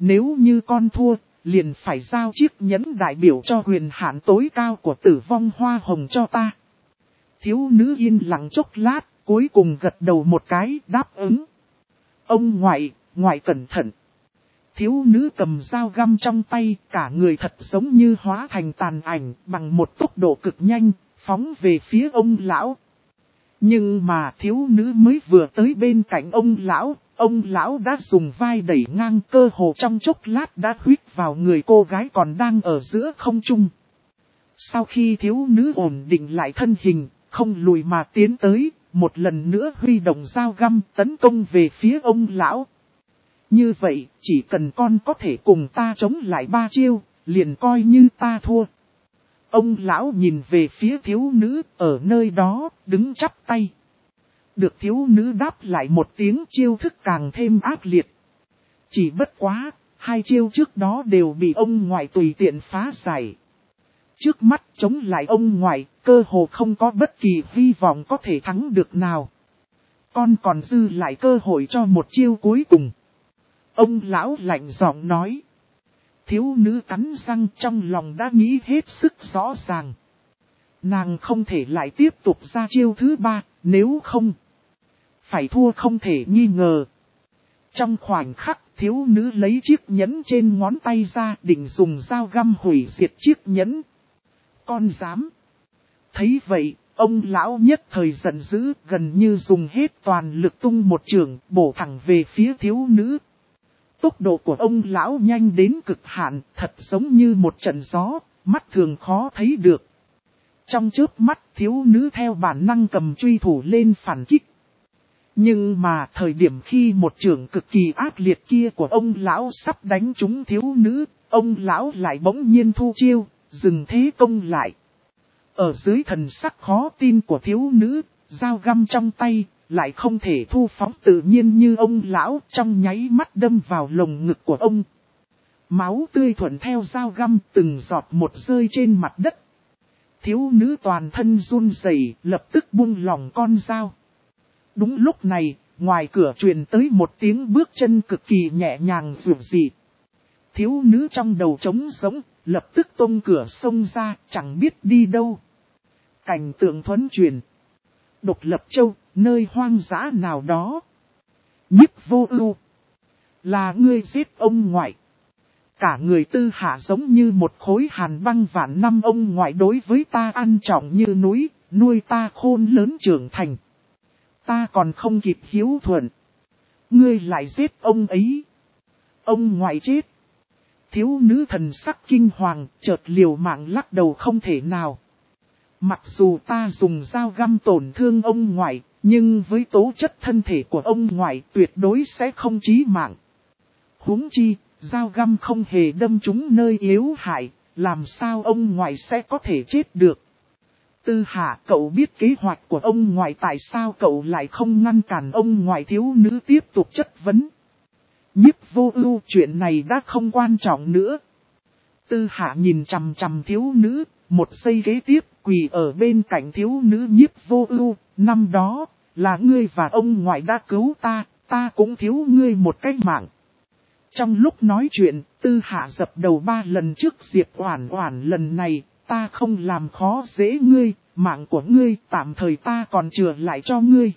nếu như con thua, liền phải giao chiếc nhẫn đại biểu cho quyền hạn tối cao của Tử Vong Hoa Hồng cho ta. Thiếu nữ yên lặng chốc lát, cuối cùng gật đầu một cái đáp ứng. Ông ngoại cẩn thận. Thiếu nữ cầm dao găm trong tay, cả người thật giống như hóa thành tàn ảnh bằng một tốc độ cực nhanh, phóng về phía ông lão. Nhưng mà thiếu nữ mới vừa tới bên cạnh ông lão đã dùng vai đẩy ngang, cơ hồ trong chốc lát đã huýt vào người cô gái còn đang ở giữa không trung. Sau khi thiếu nữ ổn định lại thân hình, không lùi mà tiến tới, một lần nữa huy động dao găm tấn công về phía ông lão. Như vậy, chỉ cần con có thể cùng ta chống lại 3 chiêu, liền coi như ta thua. Ông lão nhìn về phía thiếu nữ, ở nơi đó, đứng chắp tay. Được thiếu nữ đáp lại một tiếng, chiêu thức càng thêm ác liệt. Chỉ bất quá, 2 chiêu trước đó đều bị ông ngoại tùy tiện phá giải. Trước mắt chống lại ông ngoại, cơ hồ không có bất kỳ hy vọng có thể thắng được nào. Con còn dư lại cơ hội cho một chiêu cuối cùng. Ông lão lạnh giọng nói. Thiếu nữ cắn răng, trong lòng đã nghĩ hết sức rõ ràng. Nàng không thể lại tiếp tục ra chiêu thứ 3, nếu không, phải thua không thể nghi ngờ. Trong khoảnh khắc, thiếu nữ lấy chiếc nhẫn trên ngón tay ra, định dùng dao găm hủy diệt chiếc nhẫn. Con dám. Thấy vậy, ông lão nhất thời giận dữ, gần như dùng hết toàn lực tung một chưởng, bổ thẳng về phía thiếu nữ. Tốc độ của ông lão nhanh đến cực hạn, thật giống như một trận gió, mắt thường khó thấy được. Trong chớp mắt, thiếu nữ theo bản năng cầm truy thủ lên phản kích. Nhưng mà thời điểm khi một chưởng cực kỳ ác liệt kia của ông lão sắp đánh trúng thiếu nữ, ông lão lại bỗng nhiên thu chiêu, dừng thế công lại. Ở dưới thần sắc khó tin của thiếu nữ, dao găm trong tay, lại không thể thu phóng tự nhiên như ông lão, trong nháy mắt đâm vào lồng ngực của ông. Máu tươi thuận theo dao găm từng giọt một rơi trên mặt đất. Thiếu nữ toàn thân run rẩy, lập tức buông lỏng con dao. Đúng lúc này, ngoài cửa truyền tới một tiếng bước chân cực kỳ nhẹ nhàng dịu dị. Thiếu nữ trong đầu trống rỗng, lập tức tung cửa xông ra, chẳng biết đi đâu. Cảnh tượng thuấn truyền. Độc Lập Châu, nơi hoang dã nào đó. Nhiếp Vô Ưu, là ngươi giết ông ngoại. Cả người Tư Hạ giống như một khối hàn băng vạn năm, ông ngoại đối với ta ăn trọng như núi, nuôi ta khôn lớn trưởng thành. Ta còn không kịp hiếu thuận. Ngươi lại giết ông ấy. Ông ngoại chết. Thiếu nữ thần sắc kinh hoàng, chợt liều mạng lắc đầu không thể nào. Mặc dù ta dùng dao găm tổn thương ông ngoại, nhưng với tố chất thân thể của ông ngoại tuyệt đối sẽ không chí mạng. Huống chi, dao găm không hề đâm trúng nơi yếu hại, làm sao ông ngoại sẽ có thể chết được. Tư Hạ, cậu biết kế hoạch của ông ngoại, tại sao cậu lại không ngăn cản ông ngoại? Thiếu nữ tiếp tục chất vấn. Nhiếp Vô Ưu, chuyện này đã không quan trọng nữa. Tư Hạ nhìn chằm chằm thiếu nữ, một giây kế tiếp quỳ ở bên cạnh thiếu nữ. Nhiếp Vô Ưu, năm đó, là ngươi và ông ngoại đã cứu ta, ta cũng thiếu ngươi một cái mạng. Trong lúc nói chuyện, Tư Hạ dập đầu 3 lần trước Diệp Oản Oản, lần này, ta không làm khó dễ ngươi, mạng của ngươi tạm thời ta còn chừa lại cho ngươi.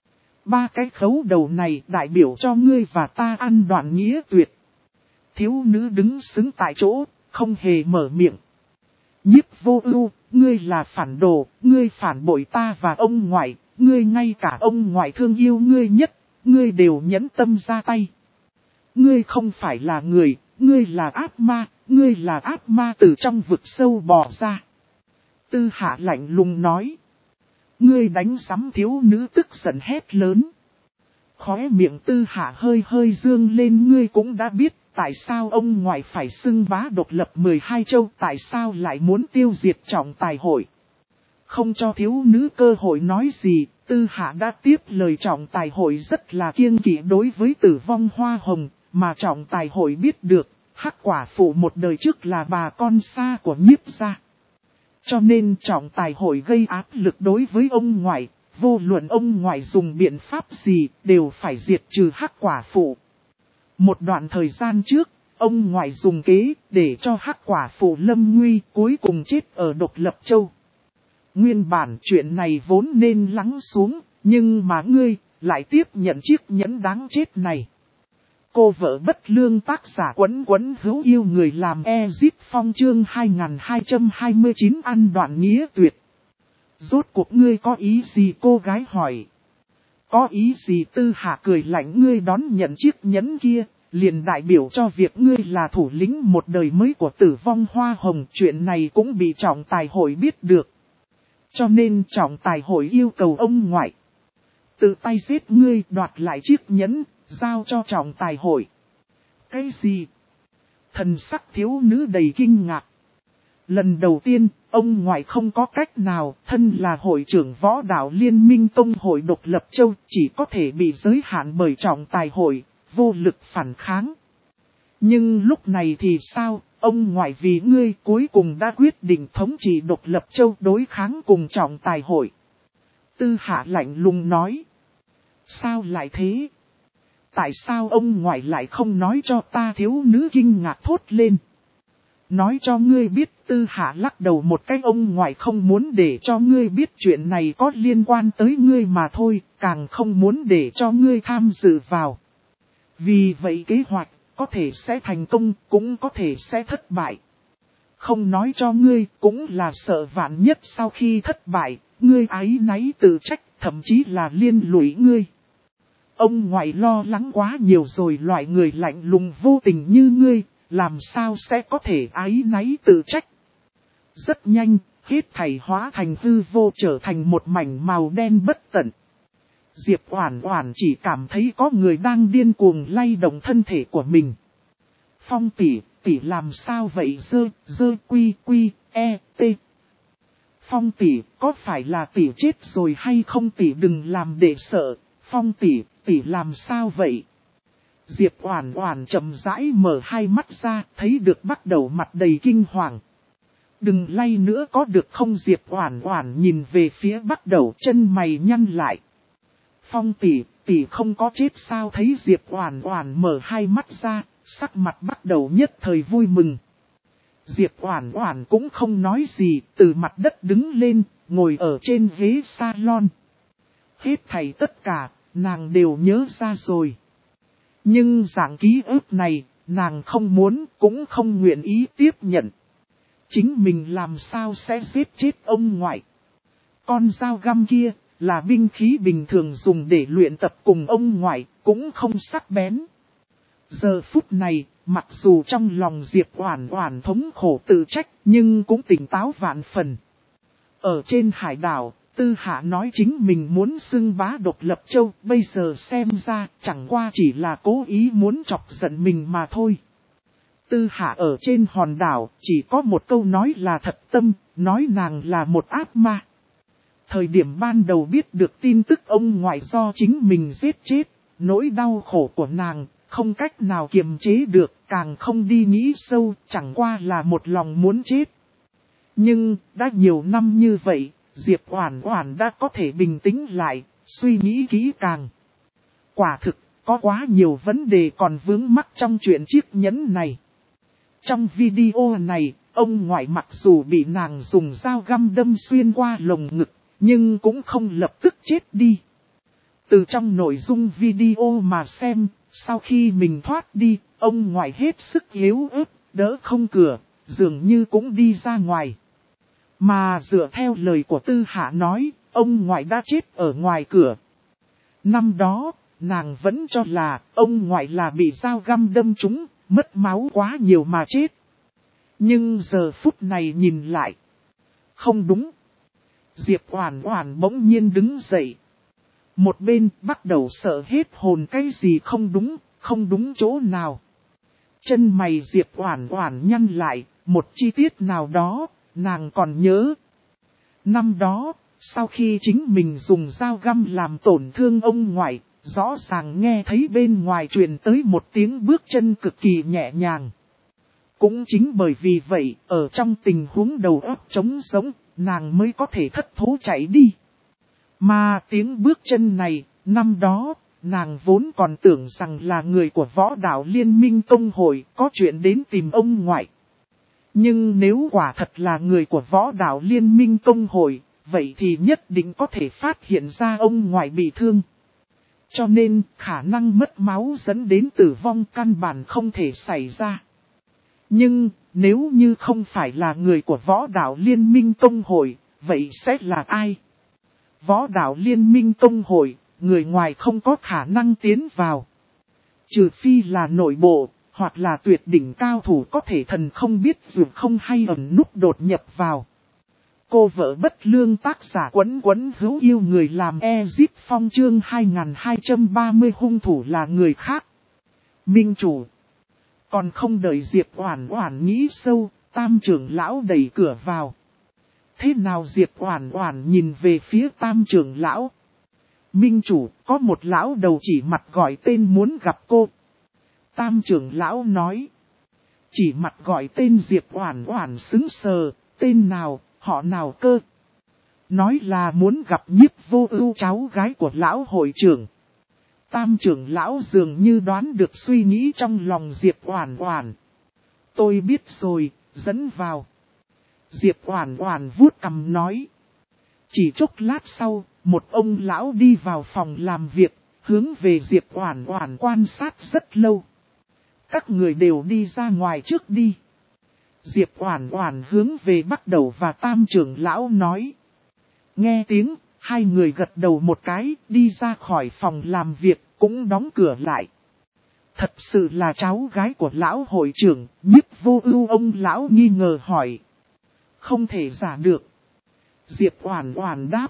3 cái khấu đầu này đại biểu cho ngươi và ta ăn đoạn nghĩa tuyệt. Thiếu nữ đứng sững tại chỗ, không hề mở miệng. Nhiếp Vô Ưu, ngươi là phản đồ, ngươi phản bội ta và ông ngoại, ngươi ngay cả ông ngoại thương yêu ngươi nhất, ngươi đều nhẫn tâm ra tay. Ngươi không phải là người, ngươi là ác ma, ngươi là ác ma từ trong vực sâu bò ra. Tư Hạ lạnh lùng nói. Ngươi đánh sắm, thiếu nữ tức giận hét lớn. Khóe miệng Tư Hạ hơi hơi dương lên. Ngươi cũng đã biết tại sao ông ngoại phải xưng bá độc lập 12 châu, tại sao lại muốn tiêu diệt Trọng Tài hội. Không cho thiếu nữ cơ hội nói gì, Tư Hạ đã tiếp lời. Trọng Tài hội rất là kiêng kỵ đối với Tử Vong Hoa Hồng, mà Trọng Tài hội biết được, Hắc quả phụ một đời trước là bà con xa của Nhiếp gia. Cho nên Trọng Tài hội gây áp lực đối với ông ngoại, vô luận ông ngoại dùng biện pháp gì, đều phải diệt trừ Hắc quả phụ. Một đoạn thời gian trước, ông ngoại dùng kế để cho hắc quả phụ lâm nguy cuối cùng chết ở Độc Lập Châu. Nguyên bản chuyện này vốn nên lắng xuống, nhưng mà ngươi lại tiếp nhận chiếc nhẫn đáng chết này. Cô vợ bất lương tác giả Quấn Quấn hữu yêu người làm Ezip Phong chương 2229 ăn đoạn nghĩa tuyệt. Rốt cuộc ngươi có ý gì, cô gái hỏi. Có ý gì? Tư Hạ cười lạnh, ngươi đón nhận chiếc nhẫn kia, liền đại biểu cho việc ngươi là thủ lĩnh một đời mới của Tử Vong Hoa Hồng. Chuyện này cũng bị trọng tài hội biết được. Cho nên trọng tài hội yêu cầu ông ngoại tự tay giết ngươi, đoạt lại chiếc nhẫn, giao cho trọng tài hội. Cái gì? Thần sắc thiếu nữ đầy kinh ngạc. Lần đầu tiên, ông ngoại không có cách nào, thân là hội trưởng võ đạo liên minh tông hội Độc Lập Châu, chỉ có thể bị giới hạn bởi trọng tài hội, vô lực phản kháng. Nhưng lúc này thì sao, ông ngoại vì ngươi cuối cùng đã quyết định thống trị Độc Lập Châu đối kháng cùng trọng tài hội. Tư Hạ lạnh lùng nói. Sao lại thế? Tại sao ông ngoại lại không nói cho ta? Thiếu nữ kinh ngạc thốt lên. Nói cho ngươi biết. Tư Hạ lắc đầu một cái, ông ngoại không muốn để cho ngươi biết chuyện này có liên quan tới ngươi mà thôi, càng không muốn để cho ngươi tham dự vào. Vì vậy kế hoạch có thể sẽ thành công, cũng có thể sẽ thất bại. Không nói cho ngươi cũng là sợ vạn nhất sau khi thất bại, ngươi áy náy tự trách, thậm chí là liên lụy ngươi. Ông ngoại lo lắng quá nhiều rồi, loại người lạnh lùng vô tình như ngươi, làm sao sẽ có thể áy náy tự trách. Rất nhanh, hết thảy hóa thành hư vô, trở thành một mảnh màu đen bất tận. Diệp Oản Oản chỉ cảm thấy có người đang điên cuồng lay động thân thể của mình. Phong tỷ, tỷ làm sao vậy? Quy T. Phong tỷ, có phải là tỷ chết rồi hay không? Tỷ đừng làm để sợ. Phong tỷ, tỷ làm sao vậy? Diệp Oản Oản chậm rãi mở hai mắt ra, thấy được bắt đầu mặt đầy kinh hoàng. Đừng lay nữa có được không? Diệp Oản Oản nhìn về phía bắt đầu, chân mày nhăn lại. Phong tỷ, tỷ không có chết sao? Thấy Diệp Oản Oản mở hai mắt ra, sắc mặt bắt đầu nhất thời vui mừng. Diệp Oản Oản cũng không nói gì, từ mặt đất đứng lên, ngồi ở trên ghế salon. Hết thảy tất cả, nàng đều nhớ ra rồi. Nhưng dạng ký ức này, nàng không muốn, cũng không nguyện ý tiếp nhận. Chính mình làm sao sẽ giết chết ông ngoại? Con dao găm kia, là binh khí bình thường dùng để luyện tập cùng ông ngoại, cũng không sắc bén. Giờ phút này, mặc dù trong lòng Diệp Oản Oản thống khổ tự trách, nhưng cũng tỉnh táo vạn phần. Ở trên hải đảo, Tư Hạ nói chính mình muốn xưng bá Độc Lập Châu, bây giờ xem ra chẳng qua chỉ là cố ý muốn chọc giận mình mà thôi. Tư Hạ ở trên hòn đảo, chỉ có một câu nói là thật tâm, nói nàng là một ác ma. Thời điểm ban đầu biết được tin tức ông ngoại do chính mình giết chết, nỗi đau khổ của nàng không cách nào kiềm chế được, càng không đi nghĩ sâu, chẳng qua là một lòng muốn chết. Nhưng, đã nhiều năm như vậy, Diệp Oản Oản đã có thể bình tĩnh lại, suy nghĩ kỹ càng. Quả thực, có quá nhiều vấn đề còn vướng mắc trong chuyện chiếc nhẫn này. Trong video này, ông ngoại mặc dù bị nàng dùng dao găm đâm xuyên qua lồng ngực, nhưng cũng không lập tức chết đi. Từ trong nội dung video mà xem, sau khi mình thoát đi, ông ngoại hết sức yếu ớt, đỡ không cửa, dường như cũng đi ra ngoài. Mà dựa theo lời của Tư Hạ nói, ông ngoại đã chết ở ngoài cửa. Năm đó, nàng vẫn cho là ông ngoại là bị dao găm đâm trúng, mất máu quá nhiều mà chết. Nhưng giờ phút này nhìn lại, không đúng. Diệp Oản Oản bỗng nhiên đứng dậy. Một bên bắt đầu sợ hết hồn, cái gì không đúng chỗ nào. Chân mày Diệp Oản Oản nhăn lại, một chi tiết nào đó, nàng còn nhớ. Năm đó, sau khi chính mình dùng dao găm làm tổn thương ông ngoại, rõ ràng nghe thấy bên ngoài truyền tới một tiếng bước chân cực kỳ nhẹ nhàng. Cũng chính bởi vì vậy, ở trong tình huống đầu óc trống rỗng, nàng mới có thể thất thố chạy đi. Mà tiếng bước chân này, năm đó, nàng vốn còn tưởng rằng là người của võ đạo liên minh tông hội có chuyện đến tìm ông ngoại. Nhưng nếu quả thật là người của võ đạo liên minh tông hội, vậy thì nhất định có thể phát hiện ra ông ngoại bị thương. Cho nên khả năng mất máu dẫn đến tử vong căn bản không thể xảy ra. Nhưng nếu như không phải là người của võ đạo liên minh tông hội, vậy sẽ là ai? Võ đạo liên minh tông hội, người ngoài không có khả năng tiến vào. Trừ phi là nội bộ, hoặc là tuyệt đỉnh cao thủ có thể thần không biết dù không hay ẩn núp đột nhập vào. Cô vợ bất lương tác giả quấn quấn hữu yêu người làm Ezip Phong chương 2230 hung thủ là người khác. Minh chủ. Còn không đợi Diệp Oản Oản nghĩ sâu, Tam trưởng lão đẩy cửa vào. Thế nào Diệp Oản Oản nhìn về phía Tam trưởng lão. Minh chủ, có một lão đầu chỉ mặt gọi tên muốn gặp cô. Tam trưởng lão nói. Chỉ mặt gọi tên Diệp Oản Oản sững sờ, tên nào, họ nào cơ. Nói là muốn gặp Nhiếp Vô Ưu cháu gái của lão hội trưởng. Tam trưởng lão dường như đoán được suy nghĩ trong lòng Diệp Oản Oản. Tôi biết rồi, dẫn vào. Diệp Oản Oản vuốt cằm nói. Chỉ chốc lát sau, một ông lão đi vào phòng làm việc, hướng về Diệp Oản Oản quan sát rất lâu. Các người đều đi ra ngoài trước đi. Diệp Oản Oản hướng về bắt đầu và Tam trưởng lão nói. Nghe tiếng, hai người gật đầu một cái, đi ra khỏi phòng làm việc, cũng đóng cửa lại. Thật sự là cháu gái của lão hội trưởng, Nhiếp Vô Ưu ông lão nghi ngờ hỏi. Không thể giả được. Diệp Oản Oản đáp.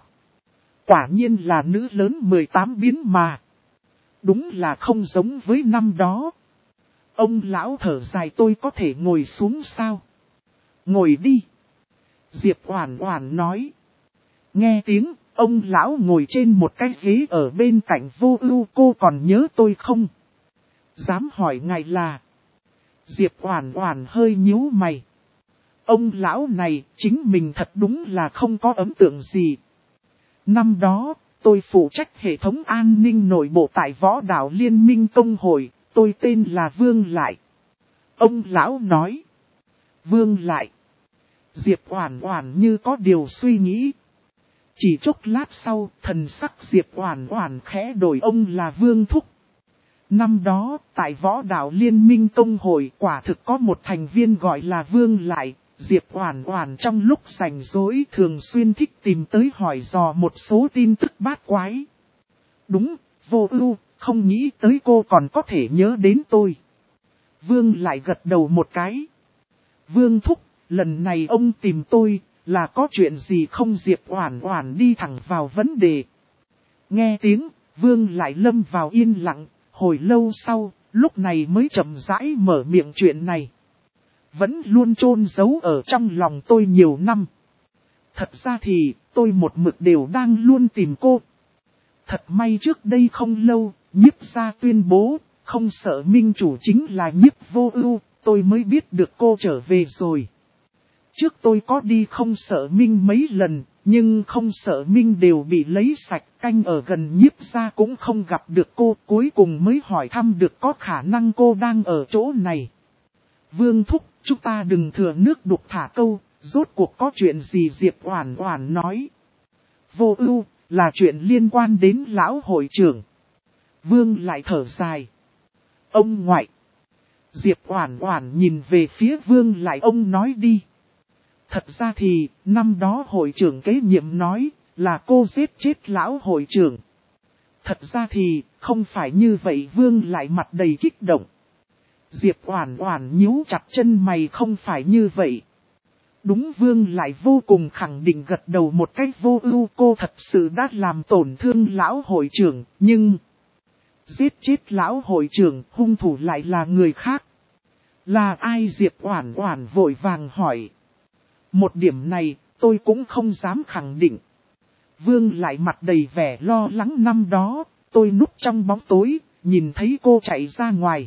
Quả nhiên là nữ lớn 18 biến mà. Đúng là không giống với năm đó. Ông lão thở dài tôi có thể ngồi xuống sao? Ngồi đi. Diệp Oản Oản nói. Nghe tiếng, ông lão ngồi trên một cái ghế ở bên cạnh Vô Ưu cô còn nhớ tôi không? Dám hỏi ngài là. Diệp Oản Oản hơi nhíu mày. Ông lão này chính mình thật đúng là không có ấn tượng gì. Năm đó, tôi phụ trách hệ thống an ninh nội bộ tại võ đạo liên minh tông hội, tôi tên là Vương Lại. Ông lão nói. Vương Lại. Diệp Oản Oản như có điều suy nghĩ. Chỉ chốc lát sau, thần sắc Diệp Oản Oản khẽ đổi ông là Vương Thúc. Năm đó, tại võ đạo liên minh tông hội quả thực có một thành viên gọi là Vương Lại. Diệp Oản Oản trong lúc rảnh rỗi thường xuyên thích tìm tới hỏi dò một số tin tức bát quái. Đúng, Vô Ưu, không nghĩ tới cô còn có thể nhớ đến tôi. Vương Lại gật đầu một cái. Vương Thúc, lần này ông tìm tôi, là có chuyện gì không? Diệp Oản Oản đi thẳng vào vấn đề. Nghe tiếng, Vương Lại lâm vào yên lặng, hồi lâu sau, lúc này mới chậm rãi mở miệng chuyện này. Vẫn luôn chôn giấu ở trong lòng tôi nhiều năm. Thật ra thì, tôi một mực đều đang luôn tìm cô. Thật may trước đây không lâu, Nhiếp gia tuyên bố, không sợ minh chủ chính là Nhiếp Vô Ưu, tôi mới biết được cô trở về rồi. Trước tôi có đi không sợ minh mấy lần, nhưng không sợ minh đều bị lấy sạch, canh ở gần Nhiếp gia cũng không gặp được cô, cuối cùng mới hỏi thăm được có khả năng cô đang ở chỗ này. Vương Thúc, chúng ta đừng thừa nước đục thả câu, rốt cuộc có chuyện gì? Diệp Oản Oản nói. Vô Ưu, là chuyện liên quan đến lão hội trưởng. Vương Lại thở dài. Ông ngoại. Diệp Oản Oản nhìn về phía Vương Lại, ông nói đi. Thật ra thì, năm đó hội trưởng kế nhiệm nói, là cô giết chết lão hội trưởng. Thật ra thì, không phải như vậy. Vương Lại mặt đầy kích động. Diệp Oản Oản nhíu chặt chân mày, không phải như vậy. Đúng, Vương Lại vô cùng khẳng định gật đầu một cách. Vô Ưu, cô thật sự đã làm tổn thương lão hội trưởng, nhưng giết chết lão hội trưởng, hung thủ lại là người khác. Là ai? Diệp Oản Oản vội vàng hỏi. Một điểm này, tôi cũng không dám khẳng định. Vương Lại mặt đầy vẻ lo lắng. Năm đó, tôi núp trong bóng tối, nhìn thấy cô chạy ra ngoài.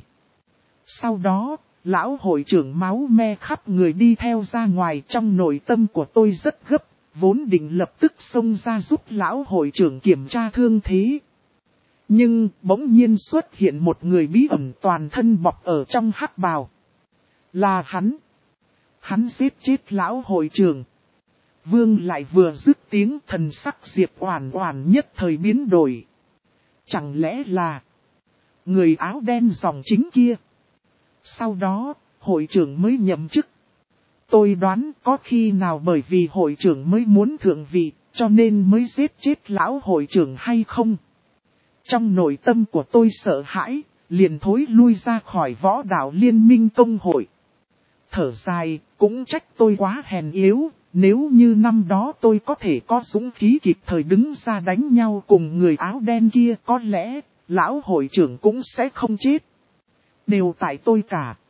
Sau đó, lão hội trưởng máu me khắp người đi theo ra ngoài. Trong nội tâm của tôi rất gấp, vốn định lập tức xông ra giúp lão hội trưởng kiểm tra thương thế. Nhưng bỗng nhiên xuất hiện một người bí ẩn toàn thân bọc ở trong hắc bào. Là hắn. Hắn giết chết lão hội trưởng. Vương lại vừa dứt tiếng, thần sắc Diệp Oản Oản nhất thời biến đổi. Chẳng lẽ là người áo đen dòng chính kia? Sau đó, hội trưởng mới nhậm chức. Tôi đoán có khi nào bởi vì hội trưởng mới muốn thượng vị, cho nên mới giết chết lão hội trưởng hay không? Trong nội tâm của tôi sợ hãi, liền thối lui ra khỏi võ đạo liên minh công hội. Thở dài, cũng trách tôi quá hèn yếu, nếu như năm đó tôi có thể có dũng khí kịp thời đứng ra đánh nhau cùng người áo đen kia, có lẽ lão hội trưởng cũng sẽ không chết. Đều tại tôi cả.